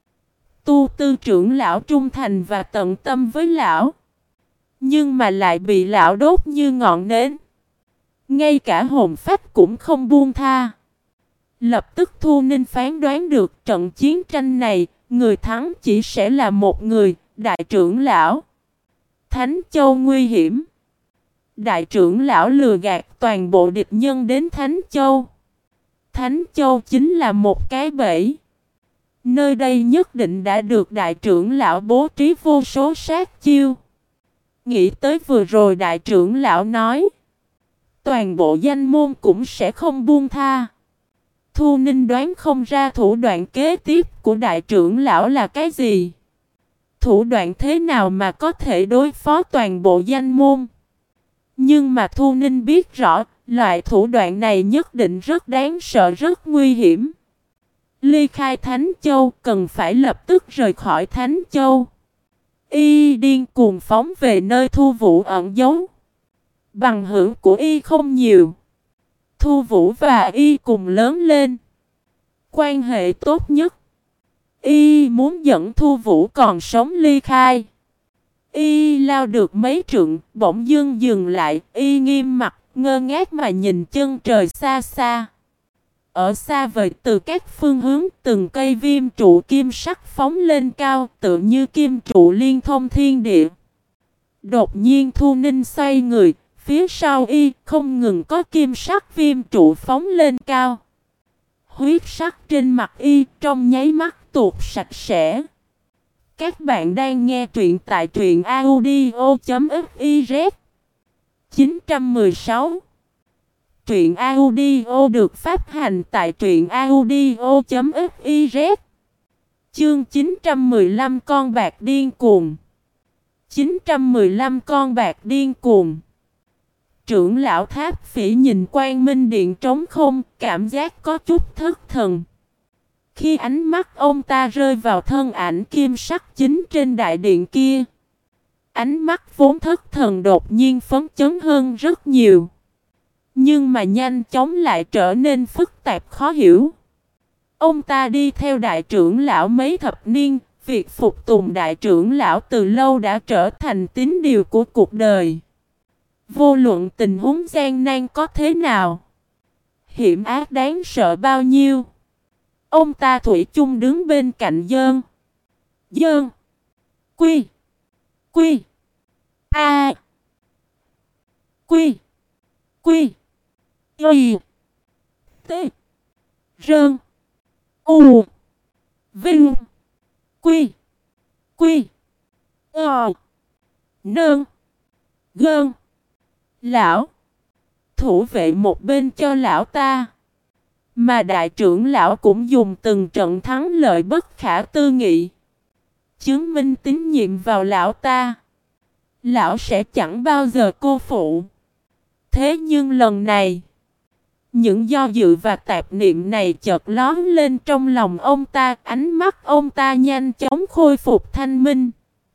Tu tư trưởng lão trung thành và tận tâm với lão. Nhưng mà lại bị lão đốt như ngọn nến. Ngay cả hồn phách cũng không buông tha. Lập tức Thu Ninh phán đoán được trận chiến tranh này, người thắng chỉ sẽ là một người, đại trưởng lão. Thánh Châu nguy hiểm. Đại trưởng lão lừa gạt toàn bộ địch nhân đến Thánh Châu. Thánh Châu chính là một cái bẫy. Nơi đây nhất định đã được đại trưởng lão bố trí vô số sát chiêu. Nghĩ tới vừa rồi đại trưởng lão nói, toàn bộ danh môn cũng sẽ không buông tha. Thu Ninh đoán không ra thủ đoạn kế tiếp của đại trưởng lão là cái gì. Thủ đoạn thế nào mà có thể đối phó toàn bộ danh môn. Nhưng mà Thu Ninh biết rõ, loại thủ đoạn này nhất định rất đáng sợ, rất nguy hiểm. Ly khai Thánh Châu cần phải lập tức rời khỏi Thánh Châu. Y điên cuồng phóng về nơi Thu Vũ ẩn giấu. Bằng hữu của Y không nhiều. Thu Vũ và Y cùng lớn lên. Quan hệ tốt nhất. Y muốn dẫn Thu Vũ còn sống ly khai. Y lao được mấy trượng, bỗng dưng dừng lại. Y nghiêm mặt, ngơ ngác mà nhìn chân trời xa xa. Ở xa vời từ các phương hướng, từng cây viêm trụ kim sắc phóng lên cao, tự như kim trụ liên thông thiên địa. Đột nhiên Thu Ninh xoay người, phía sau Y không ngừng có kim sắc viêm trụ phóng lên cao. Huyết sắc trên mặt Y trong nháy mắt tuột sạch sẽ. Các bạn đang nghe truyện tại truyện audio chấm fiz. chín trăm mười sáu. Truyện audio được phát hành tại truyện audio chấm fiz. Chương chín trăm mười lăm con bạc điên cuồng. chín trăm mười lăm con bạc điên cuồng. Trưởng lão Tháp Phỉ nhìn Quang Minh Điện trống không, cảm giác có chút thất thần. Khi ánh mắt ông ta rơi vào thân ảnh kim sắc chính trên đại điện kia, ánh mắt vốn thất thần đột nhiên phấn chấn hơn rất nhiều. Nhưng mà nhanh chóng lại trở nên phức tạp khó hiểu. Ông ta đi theo đại trưởng lão mấy thập niên, việc phục tùng đại trưởng lão từ lâu đã trở thành tín điều của cuộc đời. Vô luận tình huống gian nan có thế nào, hiểm ác đáng sợ bao nhiêu, ông ta thủy chung đứng bên cạnh Dơn. Dơn. Quy. Quy. A. Quy. Quy. Y. T. Rơn. U. Vinh. Quy. Quy. Ờ. Nơn. Gơn. Lão. Thủ vệ một bên cho lão ta. Mà đại trưởng lão cũng dùng từng trận thắng lợi bất khả tư nghị chứng minh tín nhiệm vào lão ta. Lão sẽ chẳng bao giờ cô phụ. Thế nhưng lần này, những do dự và tạp niệm này chợt lóe lên trong lòng ông ta. Ánh mắt ông ta nhanh chóng khôi phục thanh minh.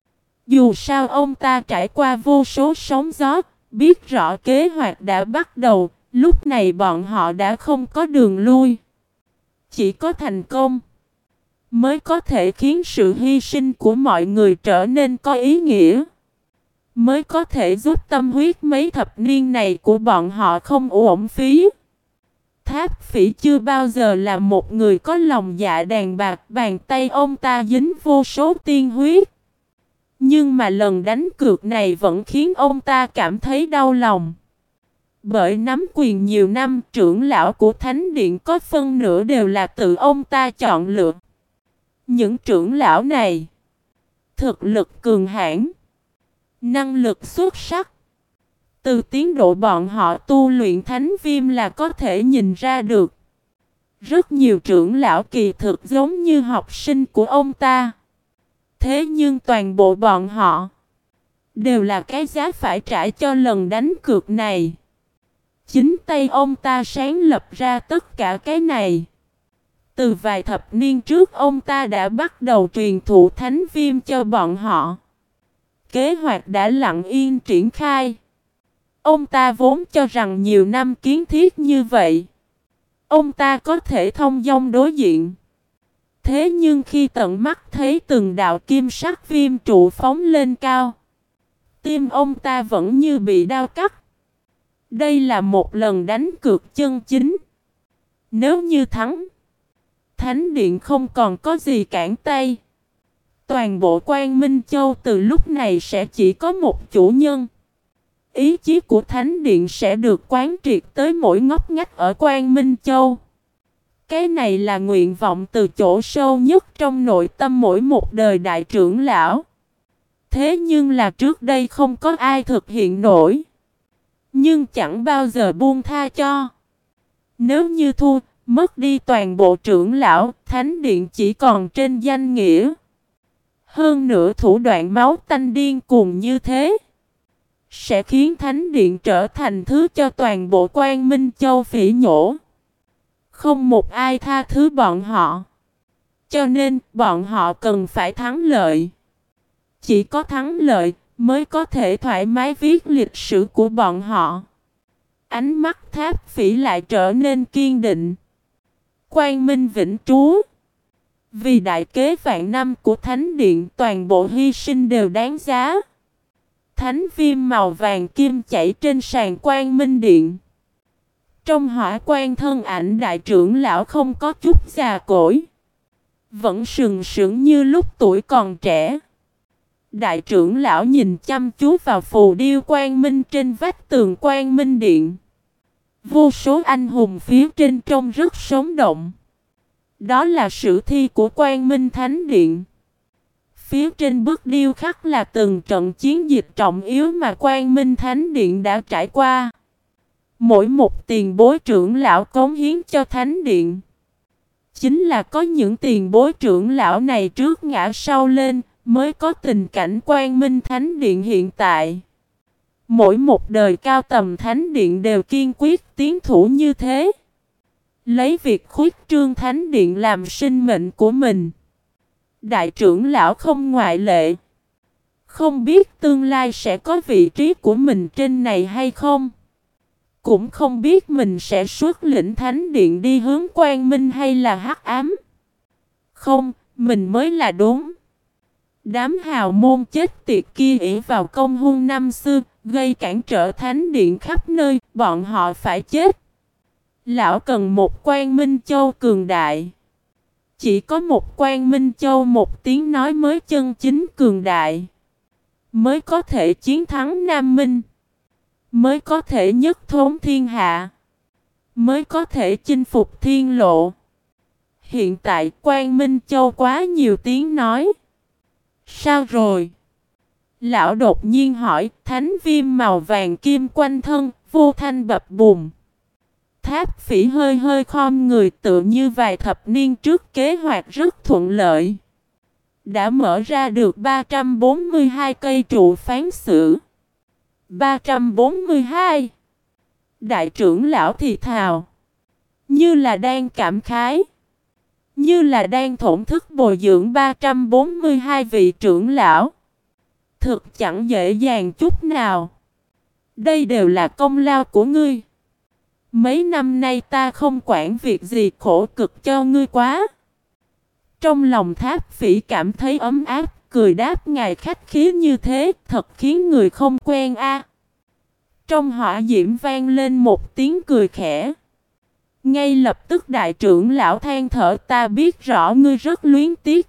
Dù sao ông ta trải qua vô số sóng gió, biết rõ kế hoạch đã bắt đầu. Lúc này bọn họ đã không có đường lui. Chỉ có thành công mới có thể khiến sự hy sinh của mọi người trở nên có ý nghĩa, mới có thể giúp tâm huyết mấy thập niên này của bọn họ không uổng phí. Tháp Phỉ chưa bao giờ là một người có lòng dạ đàn bạc, bàn tay ông ta dính vô số tiên huyết. Nhưng mà lần đánh cược này vẫn khiến ông ta cảm thấy đau lòng. Bởi nắm quyền nhiều năm, trưởng lão của Thánh Điện có phân nửa đều là tự ông ta chọn lựa. Những trưởng lão này, thực lực cường hãn, năng lực xuất sắc. Từ tiến độ bọn họ tu luyện thánh viêm là có thể nhìn ra được. Rất nhiều trưởng lão kỳ thực giống như học sinh của ông ta. Thế nhưng toàn bộ bọn họ đều là cái giá phải trả cho lần đánh cược này. Chính tay ông ta sáng lập ra tất cả cái này. Từ vài thập niên trước ông ta đã bắt đầu truyền thụ thánh viêm cho bọn họ. Kế hoạch đã lặng yên triển khai. Ông ta vốn cho rằng nhiều năm kiến thiết như vậy, ông ta có thể thông dong đối diện. Thế nhưng khi tận mắt thấy từng đạo kim sắc viêm trụ phóng lên cao, tim ông ta vẫn như bị đao cắt. Đây là một lần đánh cược chân chính. Nếu như thắng, Thánh Điện không còn có gì cản tay. Toàn bộ Quang Minh Châu từ lúc này sẽ chỉ có một chủ nhân. Ý chí của Thánh Điện sẽ được quán triệt tới mỗi ngóc ngách ở Quang Minh Châu. Cái này là nguyện vọng từ chỗ sâu nhất trong nội tâm mỗi một đời đại trưởng lão. Thế nhưng là trước đây không có ai thực hiện nổi. Nhưng chẳng bao giờ buông tha cho. Nếu như thua, mất đi toàn bộ trưởng lão, Thánh Điện chỉ còn trên danh nghĩa. Hơn nữa thủ đoạn máu tanh điên cuồng như thế sẽ khiến Thánh Điện trở thành thứ cho toàn bộ Quang Minh Châu phỉ nhổ. Không một ai tha thứ bọn họ. Cho nên bọn họ cần phải thắng lợi. Chỉ có thắng lợi mới có thể thoải mái viết lịch sử của bọn họ. Ánh mắt Tháp Phỉ lại trở nên kiên định. Quang minh vĩnh trú. Vì đại kế vạn năm của Thánh Điện, toàn bộ hy sinh đều đáng giá. Thánh viêm màu vàng kim chảy trên sàn Quang Minh Điện. Trong hỏa quan thân ảnh đại trưởng lão không có chút già cỗi, vẫn sừng sững như lúc tuổi còn trẻ. Đại trưởng lão nhìn chăm chú vào phù điêu quang minh trên vách tường Quang Minh Điện. Vô số anh hùng phía trên trông rất sống động. Đó là sử thi của Quang Minh Thánh Điện. Phía trên bức điêu khắc là từng trận chiến dịch trọng yếu mà Quang Minh Thánh Điện đã trải qua. Mỗi một tiền bối trưởng lão cống hiến cho Thánh Điện. Chính là có những tiền bối trưởng lão này trước ngã sau lên, mới có tình cảnh Quang Minh Thánh Điện hiện tại. Mỗi một đời cao tầm Thánh Điện đều kiên quyết tiến thủ như thế. Lấy việc khuyết trương Thánh Điện làm sinh mệnh của mình. Đại trưởng lão không ngoại lệ. Không biết tương lai sẽ có vị trí của mình trên này hay không. Cũng không biết mình sẽ xuất lĩnh Thánh Điện đi hướng quang minh hay là hắc ám. Không, mình mới là đúng. Đám hào môn chết tiệt kia ỷ vào công hung năm xưa, gây cản trở Thánh Điện khắp nơi, bọn họ phải chết. Lão cần một Quang Minh Châu cường đại. Chỉ có một Quang Minh Châu một tiếng nói mới chân chính cường đại. Mới có thể chiến thắng Nam Minh. Mới có thể nhất thống thiên hạ. Mới có thể chinh phục thiên lộ. Hiện tại Quang Minh Châu quá nhiều tiếng nói. Sao rồi? Lão đột nhiên hỏi, thánh viêm màu vàng kim quanh thân, vô thanh bập bùng. Tháp Phỉ hơi hơi khom người tựa như vài thập niên trước kế hoạch rất thuận lợi. Đã mở ra được ba trăm bốn mươi hai cây trụ phán xử. ba trăm bốn mươi hai. Đại trưởng lão thì thào. Như là đang cảm khái. Như là đang thổn thức bồi dưỡng ba trăm bốn mươi hai vị trưởng lão. Thực chẳng dễ dàng chút nào. Đây đều là công lao của ngươi. Mấy năm nay ta không quản việc gì khổ cực cho ngươi quá. Trong lòng Tháp Phỉ cảm thấy ấm áp, cười đáp ngài khách khí như thế, thật khiến người không quen a. Trong hỏa diễm vang lên một tiếng cười khẽ. Ngay lập tức đại trưởng lão than thở, ta biết rõ ngươi rất luyến tiếc.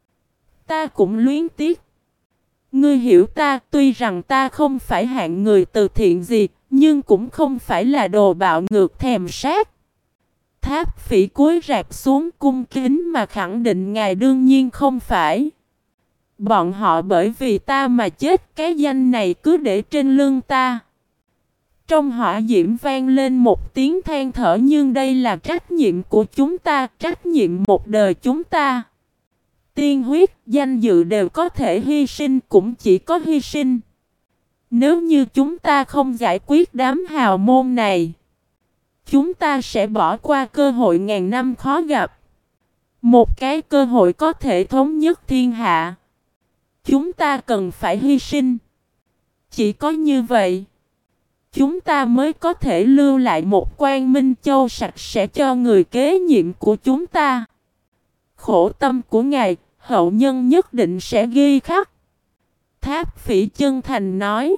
Ta cũng luyến tiếc. Ngươi hiểu ta, tuy rằng ta không phải hạng người từ thiện gì, nhưng cũng không phải là đồ bạo ngược thèm sát. Tháp Phỉ cúi rạp xuống cung kính mà khẳng định ngài đương nhiên không phải. Bọn họ bởi vì ta mà chết, cái danh này cứ để trên lưng ta. Trong hỏa diễm vang lên một tiếng than thở, nhưng đây là trách nhiệm của chúng ta, trách nhiệm một đời chúng ta. Tiên huyết, danh dự đều có thể hy sinh, cũng chỉ có hy sinh. Nếu như chúng ta không giải quyết đám hào môn này, chúng ta sẽ bỏ qua cơ hội ngàn năm khó gặp. Một cái cơ hội có thể thống nhất thiên hạ. Chúng ta cần phải hy sinh. Chỉ có như vậy, chúng ta mới có thể lưu lại một Quang Minh Châu sạch sẽ cho người kế nhiệm của chúng ta. Khổ tâm của ngài, hậu nhân nhất định sẽ ghi khắc. Tháp Phỉ chân thành nói.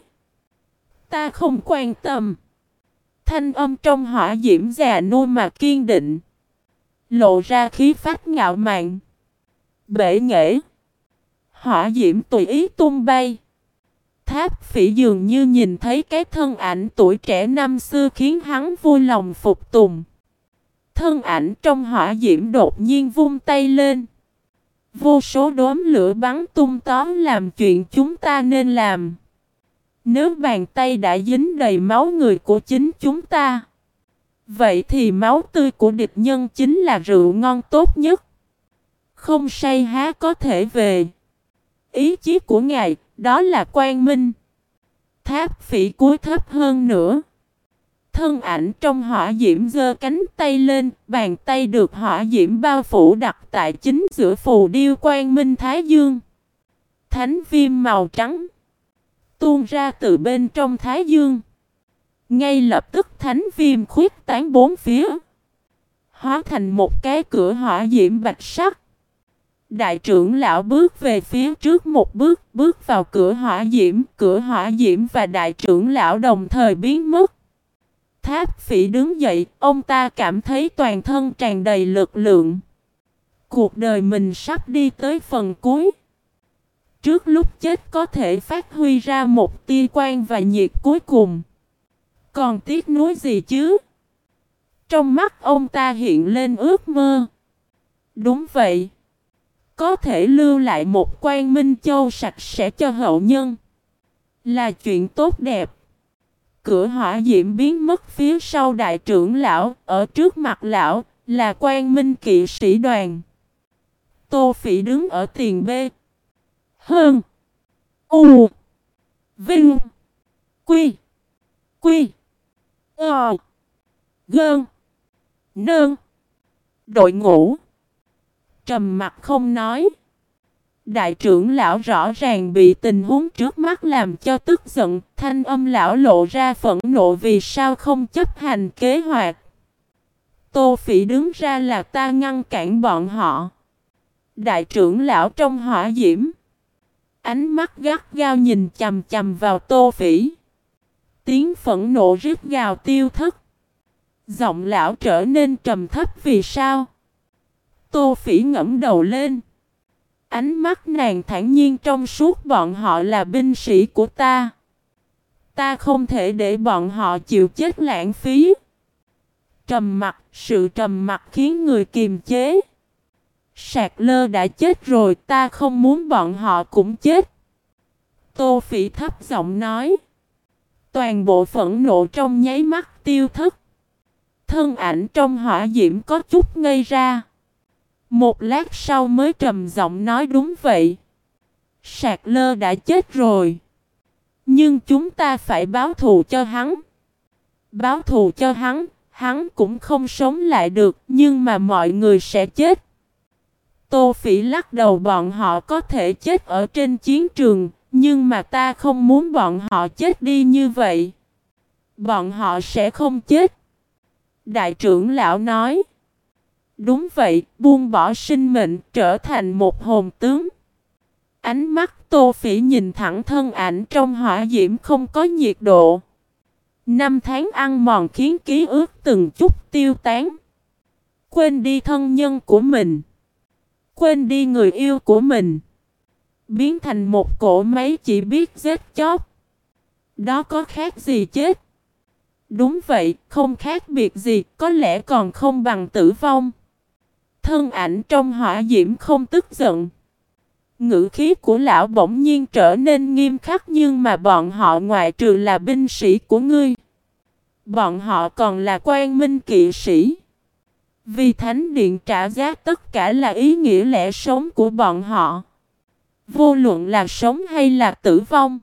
Ta không quan tâm. Thanh âm trong hỏa diễm già nua mà kiên định. Lộ ra khí phách ngạo mạn. Bể nghệ. Hỏa diễm tùy ý tung bay. Tháp Phỉ dường như nhìn thấy cái thân ảnh tuổi trẻ năm xưa khiến hắn vui lòng phục tùng. Thân ảnh trong hỏa diễm đột nhiên vung tay lên. Vô số đốm lửa bắn tung tóe làm chuyện chúng ta nên làm. Nếu bàn tay đã dính đầy máu người của chính chúng ta, vậy thì máu tươi của địch nhân chính là rượu ngon tốt nhất. Không say há có thể về. Ý chí của ngài, đó là quang minh. Tháp Phỉ cúi thấp hơn nữa. Thân ảnh trong hỏa diễm giơ cánh tay lên, bàn tay được hỏa diễm bao phủ đặt tại chính giữa phù điêu quang minh thái dương. Thánh viêm màu trắng tuôn ra từ bên trong thái dương. Ngay lập tức thánh viêm khuyết tán bốn phía, hóa thành một cái cửa hỏa diễm bạch sắc. Đại trưởng lão bước về phía trước một bước, bước vào cửa hỏa diễm, cửa hỏa diễm và đại trưởng lão đồng thời biến mất. Tháp Phỉ đứng dậy, ông ta cảm thấy toàn thân tràn đầy lực lượng. Cuộc đời mình sắp đi tới phần cuối. Trước lúc chết có thể phát huy ra một tia quang và nhiệt cuối cùng. Còn tiếc nuối gì chứ? Trong mắt ông ta hiện lên ước mơ. Đúng vậy. Có thể lưu lại một Quang Minh Châu sạch sẽ cho hậu nhân là chuyện tốt đẹp. Cửa hỏa diễm biến mất phía sau đại trưởng lão, ở trước mặt lão là Quang Minh kỵ sĩ đoàn. Tô Phỉ đứng ở tiền B. Hơn. U. Vinh. Quy. Quy. Ờ. Gơn. Nơn. Đội ngũ. Trầm mặt không nói. Đại trưởng lão rõ ràng bị tình huống trước mắt làm cho tức giận, thanh âm lão lộ ra phẫn nộ vì sao không chấp hành kế hoạch. Tô Phỉ đứng ra là ta ngăn cản bọn họ. Đại trưởng lão trong hỏa diễm, ánh mắt gắt gao nhìn chằm chằm vào Tô Phỉ. Tiếng phẫn nộ rít gào tiêu thất. Giọng lão trở nên trầm thấp vì sao? Tô Phỉ ngẩng đầu lên. Ánh mắt nàng thản nhiên trong suốt, bọn họ là binh sĩ của ta. Ta không thể để bọn họ chịu chết lãng phí. Trầm mặc, sự trầm mặc khiến người kiềm chế. Sạc Lơ đã chết rồi, ta không muốn bọn họ cũng chết. Tô Phỉ thấp giọng nói. Toàn bộ phẫn nộ trong nháy mắt tiêu thất. Thân ảnh trong hỏa diễm có chút ngây ra. Một lát sau mới trầm giọng nói đúng vậy. Sạc Lơ đã chết rồi. Nhưng chúng ta phải báo thù cho hắn. Báo thù cho hắn, hắn cũng không sống lại được, nhưng mà mọi người sẽ chết. Tô Phỉ lắc đầu, bọn họ có thể chết ở trên chiến trường, nhưng mà ta không muốn bọn họ chết đi như vậy. Bọn họ sẽ không chết. Đại trưởng lão nói. Đúng vậy, buông bỏ sinh mệnh, trở thành một hồn tướng. Ánh mắt Tô Phỉ nhìn thẳng thân ảnh trong hỏa diễm không có nhiệt độ. Năm tháng ăn mòn khiến ký ức từng chút tiêu tán. Quên đi thân nhân của mình. Quên đi người yêu của mình. Biến thành một cỗ máy chỉ biết giết chóc. Đó có khác gì chết? Đúng vậy, không khác biệt gì, có lẽ còn không bằng tử vong. Thân ảnh trong hỏa diễm không tức giận. Ngữ khí của lão bỗng nhiên trở nên nghiêm khắc, nhưng mà bọn họ ngoại trừ là binh sĩ của ngươi, bọn họ còn là Quang Minh kỵ sĩ. Vì Thánh Điện trả giá tất cả là ý nghĩa lẽ sống của bọn họ. Vô luận là sống hay là tử vong.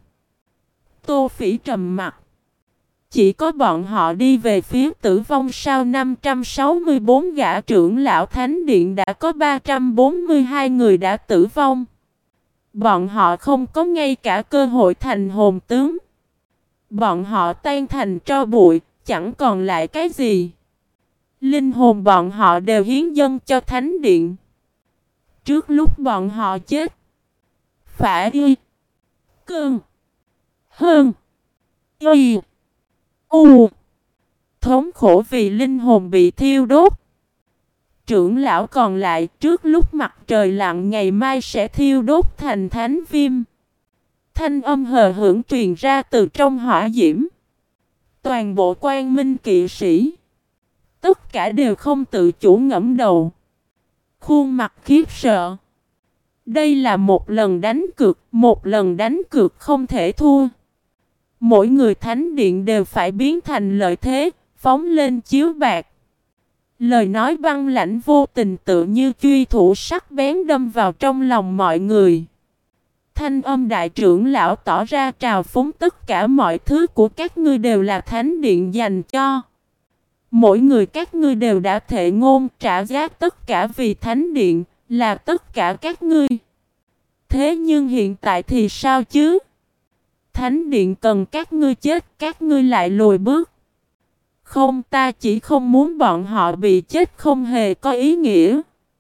Tô Phỉ trầm mặt. Chỉ có bọn họ đi về phía tử vong sao? Năm trăm sáu mươi bốn gã trưởng lão Thánh Điện đã có ba trăm bốn mươi hai người đã tử vong. Bọn họ không có ngay cả cơ hội thành hồn tướng. Bọn họ tan thành tro bụi, chẳng còn lại cái gì. Linh hồn bọn họ đều hiến dâng cho Thánh Điện. Trước lúc bọn họ chết, phải y cơn hơn y u thống khổ vì linh hồn bị thiêu đốt. Trưởng lão còn lại, trước lúc mặt trời lặn ngày mai sẽ thiêu đốt thành thánh viêm. Thanh âm hờ hững truyền ra từ trong hỏa diễm. Toàn bộ Quang Minh kỵ sĩ, tất cả đều không tự chủ ngẫm đầu, khuôn mặt khiếp sợ. Đây là một lần đánh cược, một lần đánh cược không thể thua. Mỗi người Thánh Điện đều phải biến thành lợi thế, phóng lên chiếu bạc. Lời nói băng lãnh vô tình tự như truy thủ sắc bén đâm vào trong lòng mọi người. Thanh âm đại trưởng lão tỏ ra trào phúng, tất cả mọi thứ của các ngươi đều là Thánh Điện dành cho. Mỗi người các ngươi đều đã thệ ngôn trả giá tất cả vì Thánh Điện, là tất cả các ngươi. Thế nhưng hiện tại thì sao chứ? Thánh Điện cần các ngươi chết, các ngươi lại lùi bước. Không, ta chỉ không muốn bọn họ bị chết không hề có ý nghĩa.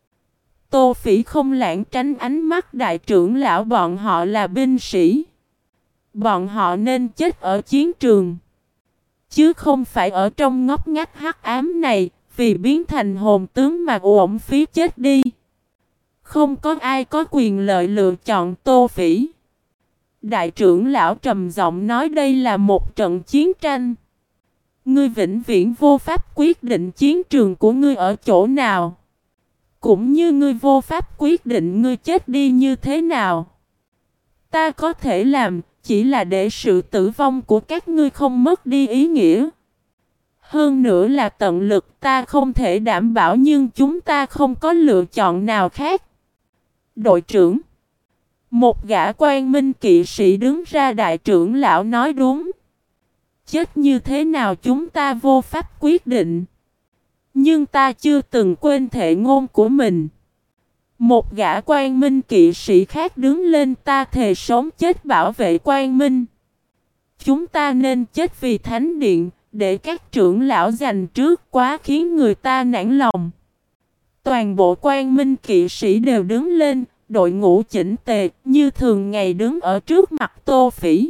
Tô Phỉ không lãng tránh ánh mắt đại trưởng lão, bọn họ là binh sĩ. Bọn họ nên chết ở chiến trường, chứ không phải ở trong ngóc ngách hắc ám này, vì biến thành hồn tướng mà uổng phí chết đi. Không có ai có quyền lợi lựa chọn Tô Phỉ. Đại trưởng lão trầm giọng nói, đây là một trận chiến tranh. Ngươi vĩnh viễn vô pháp quyết định chiến trường của ngươi ở chỗ nào. Cũng như ngươi vô pháp quyết định ngươi chết đi như thế nào. Ta có thể làm chỉ là để sự tử vong của các ngươi không mất đi ý nghĩa. Hơn nữa là tận lực ta không thể đảm bảo nhưng chúng ta không có lựa chọn nào khác. Đội trưởng. Một gã quan minh kỵ sĩ đứng ra đại trưởng lão nói đúng. Chết như thế nào chúng ta vô pháp quyết định. Nhưng ta chưa từng quên thệ ngôn của mình. Một gã quan minh kỵ sĩ khác đứng lên ta thề sống chết bảo vệ quan minh. Chúng ta nên chết vì thánh điện, để các trưởng lão giành trước quá khiến người ta nản lòng. Toàn bộ quan minh kỵ sĩ đều đứng lên, đội ngũ chỉnh tề, như thường ngày đứng ở trước mặt Tô Phỉ.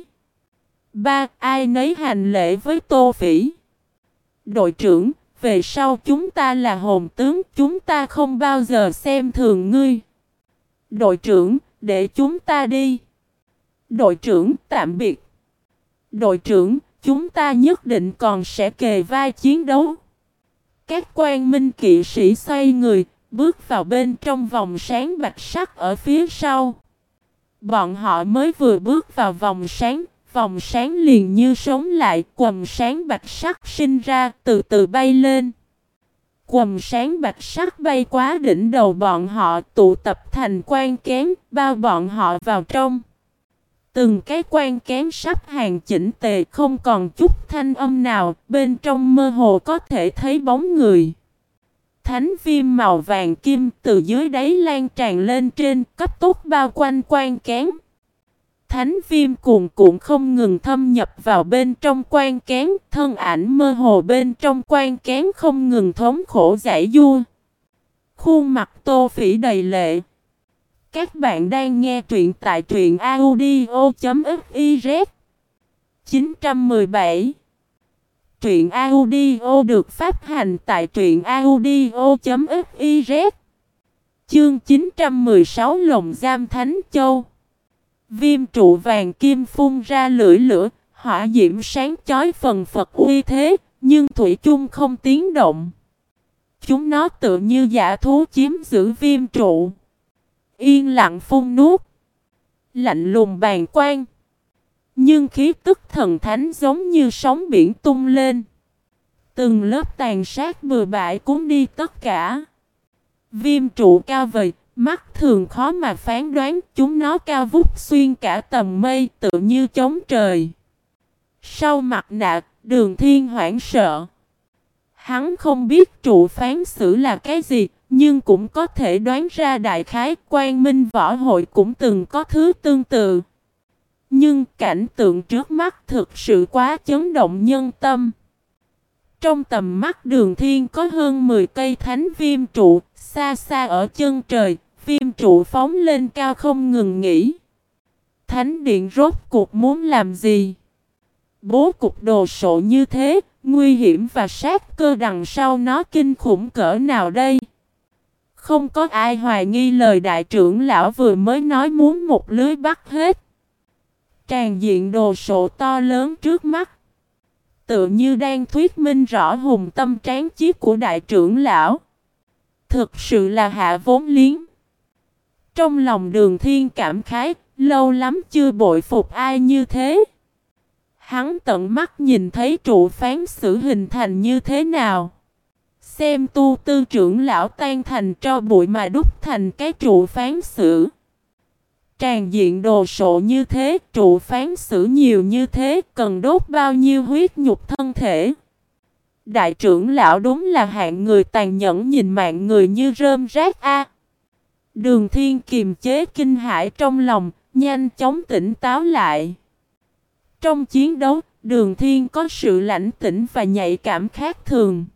Ba, ai nấy hành lễ với Tô Phỉ. Đội trưởng, về sau chúng ta là hồn tướng, chúng ta không bao giờ xem thường ngươi. Đội trưởng, để chúng ta đi. Đội trưởng, tạm biệt. Đội trưởng, chúng ta nhất định còn sẽ kề vai chiến đấu. Các quan minh kỵ sĩ xoay người, bước vào bên trong vòng sáng bạch sắc ở phía sau. Bọn họ mới vừa bước vào vòng sáng, vòng sáng liền như sống lại, quầng sáng bạch sắc sinh ra, từ từ bay lên. Quầng sáng bạch sắc bay quá đỉnh đầu bọn họ, tụ tập thành quan kén, bao bọn họ vào trong. Từng cái quan kén sắp hàng chỉnh tề, không còn chút thanh âm nào, bên trong mơ hồ có thể thấy bóng người. Thánh viêm màu vàng kim từ dưới đáy lan tràn lên trên, cấp tốc bao quanh quan kén. Thánh viêm cuồn cuộn không ngừng thâm nhập vào bên trong quan kén, thân ảnh mơ hồ bên trong quan kén không ngừng thống khổ giãy giụa. Khuôn mặt Tô Phỉ đầy lệ. Các bạn đang nghe truyện tại truyện audio chấm fiz. chín trăm mười bảy. Truyện audio được phát hành tại truyện audio chấm fiz. Chương chín trăm mười sáu Lồng giam Thánh Châu. Viêm trụ vàng kim phun ra lưỡi lửa, hỏa diễm sáng chói phần phật uy thế, nhưng thủy chung không tiếng động. Chúng nó tự như dã thú chiếm giữ viêm trụ. Yên lặng phun nuốt. Lạnh lùng bàng quan. Nhưng khí tức thần thánh giống như sóng biển tung lên. Từng lớp tàn sát bừa bãi cuốn đi tất cả. Viêm trụ cao vời, mắt thường khó mà phán đoán, chúng nó cao vút xuyên cả tầng mây tự như chống trời. Sau mặt nạ, Đường Thiên hoảng sợ. Hắn không biết trụ phán xử là cái gì, nhưng cũng có thể đoán ra đại khái Quang Minh Võ Hội cũng từng có thứ tương tự. Nhưng cảnh tượng trước mắt thực sự quá chấn động nhân tâm. Trong tầm mắt Đường Thiên có hơn mười cây thánh viêm trụ, xa xa ở chân trời, viêm trụ phóng lên cao không ngừng nghỉ. Thánh điện rốt cuộc muốn làm gì? Bố cục đồ sộ như thế, nguy hiểm và sát cơ đằng sau nó kinh khủng cỡ nào đây? Không có ai hoài nghi lời đại trưởng lão vừa mới nói muốn một lưới bắt hết. Tràn diện đồ sộ to lớn trước mắt, tự như đang thuyết minh rõ hùng tâm tráng chí của đại trưởng lão. Thực sự là hạ vốn liếng. Trong lòng Đường Thiên cảm khái, lâu lắm chưa bội phục ai như thế. Hắn tận mắt nhìn thấy trụ phán xử hình thành như thế nào. Xem tu tư trưởng lão tan thành tro bụi mà đúc thành cái trụ phán xử. Tràn diện đồ sộ như thế, trụ phán xử nhiều như thế, cần đốt bao nhiêu huyết nhục thân thể. Đại trưởng lão đúng là hạng người tàn nhẫn, nhìn mạng người như rơm rác a. Đường Thiên kiềm chế kinh hãi trong lòng, nhanh chóng tỉnh táo lại. Trong chiến đấu, Đường Thiên có sự lãnh tĩnh và nhạy cảm khác thường.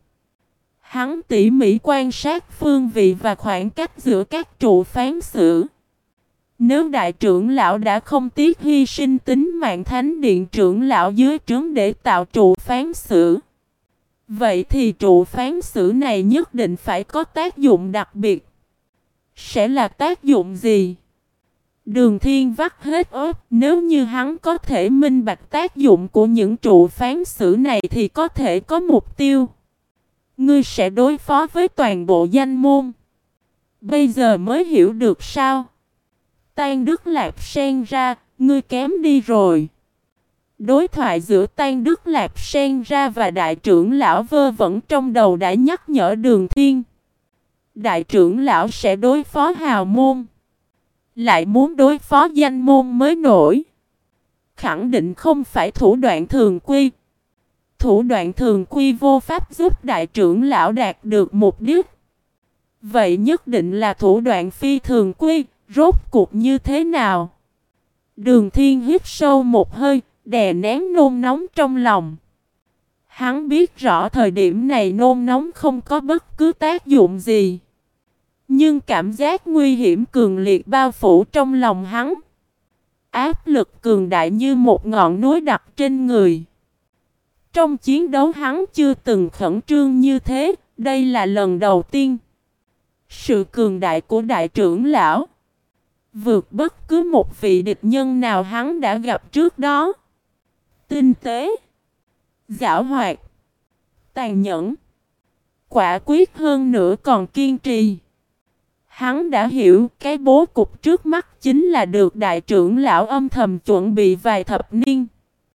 Hắn tỉ mỉ quan sát phương vị và khoảng cách giữa các trụ phán xử. Nếu đại trưởng lão đã không tiếc hy sinh tính mạng thánh điện trưởng lão dưới trướng để tạo trụ phán xử, vậy thì trụ phán xử này nhất định phải có tác dụng đặc biệt. Sẽ là tác dụng gì? Đường Thiên vắt hết óc, nếu như hắn có thể minh bạch tác dụng của những trụ phán xử này thì có thể có mục tiêu. Ngươi sẽ đối phó với toàn bộ danh môn. Bây giờ mới hiểu được sao? Tan Đức Lạp Sen ra, ngươi kém đi rồi. Đối thoại giữa Tan Đức Lạp Sen ra và đại trưởng lão vơ vẩn trong đầu đã nhắc nhở Đường Thiên. Đại trưởng lão sẽ đối phó hào môn, lại muốn đối phó danh môn mới nổi. Khẳng định không phải thủ đoạn thường quy. Thủ đoạn thường quy vô pháp giúp đại trưởng lão đạt được mục đích. Vậy nhất định là thủ đoạn phi thường quy, rốt cuộc như thế nào? Đường Thiên hít sâu một hơi, đè nén nôn nóng trong lòng. Hắn biết rõ thời điểm này nôn nóng không có bất cứ tác dụng gì. Nhưng cảm giác nguy hiểm cường liệt bao phủ trong lòng hắn. Áp lực cường đại như một ngọn núi đặt trên người. Trong chiến đấu hắn chưa từng khẩn trương như thế, đây là lần đầu tiên. Sự cường đại của đại trưởng lão vượt bất cứ một vị địch nhân nào hắn đã gặp trước đó. Tinh tế, giảo hoạt, tàn nhẫn, quả quyết hơn nữa còn kiên trì. Hắn đã hiểu cái bố cục trước mắt chính là được đại trưởng lão âm thầm chuẩn bị vài thập niên.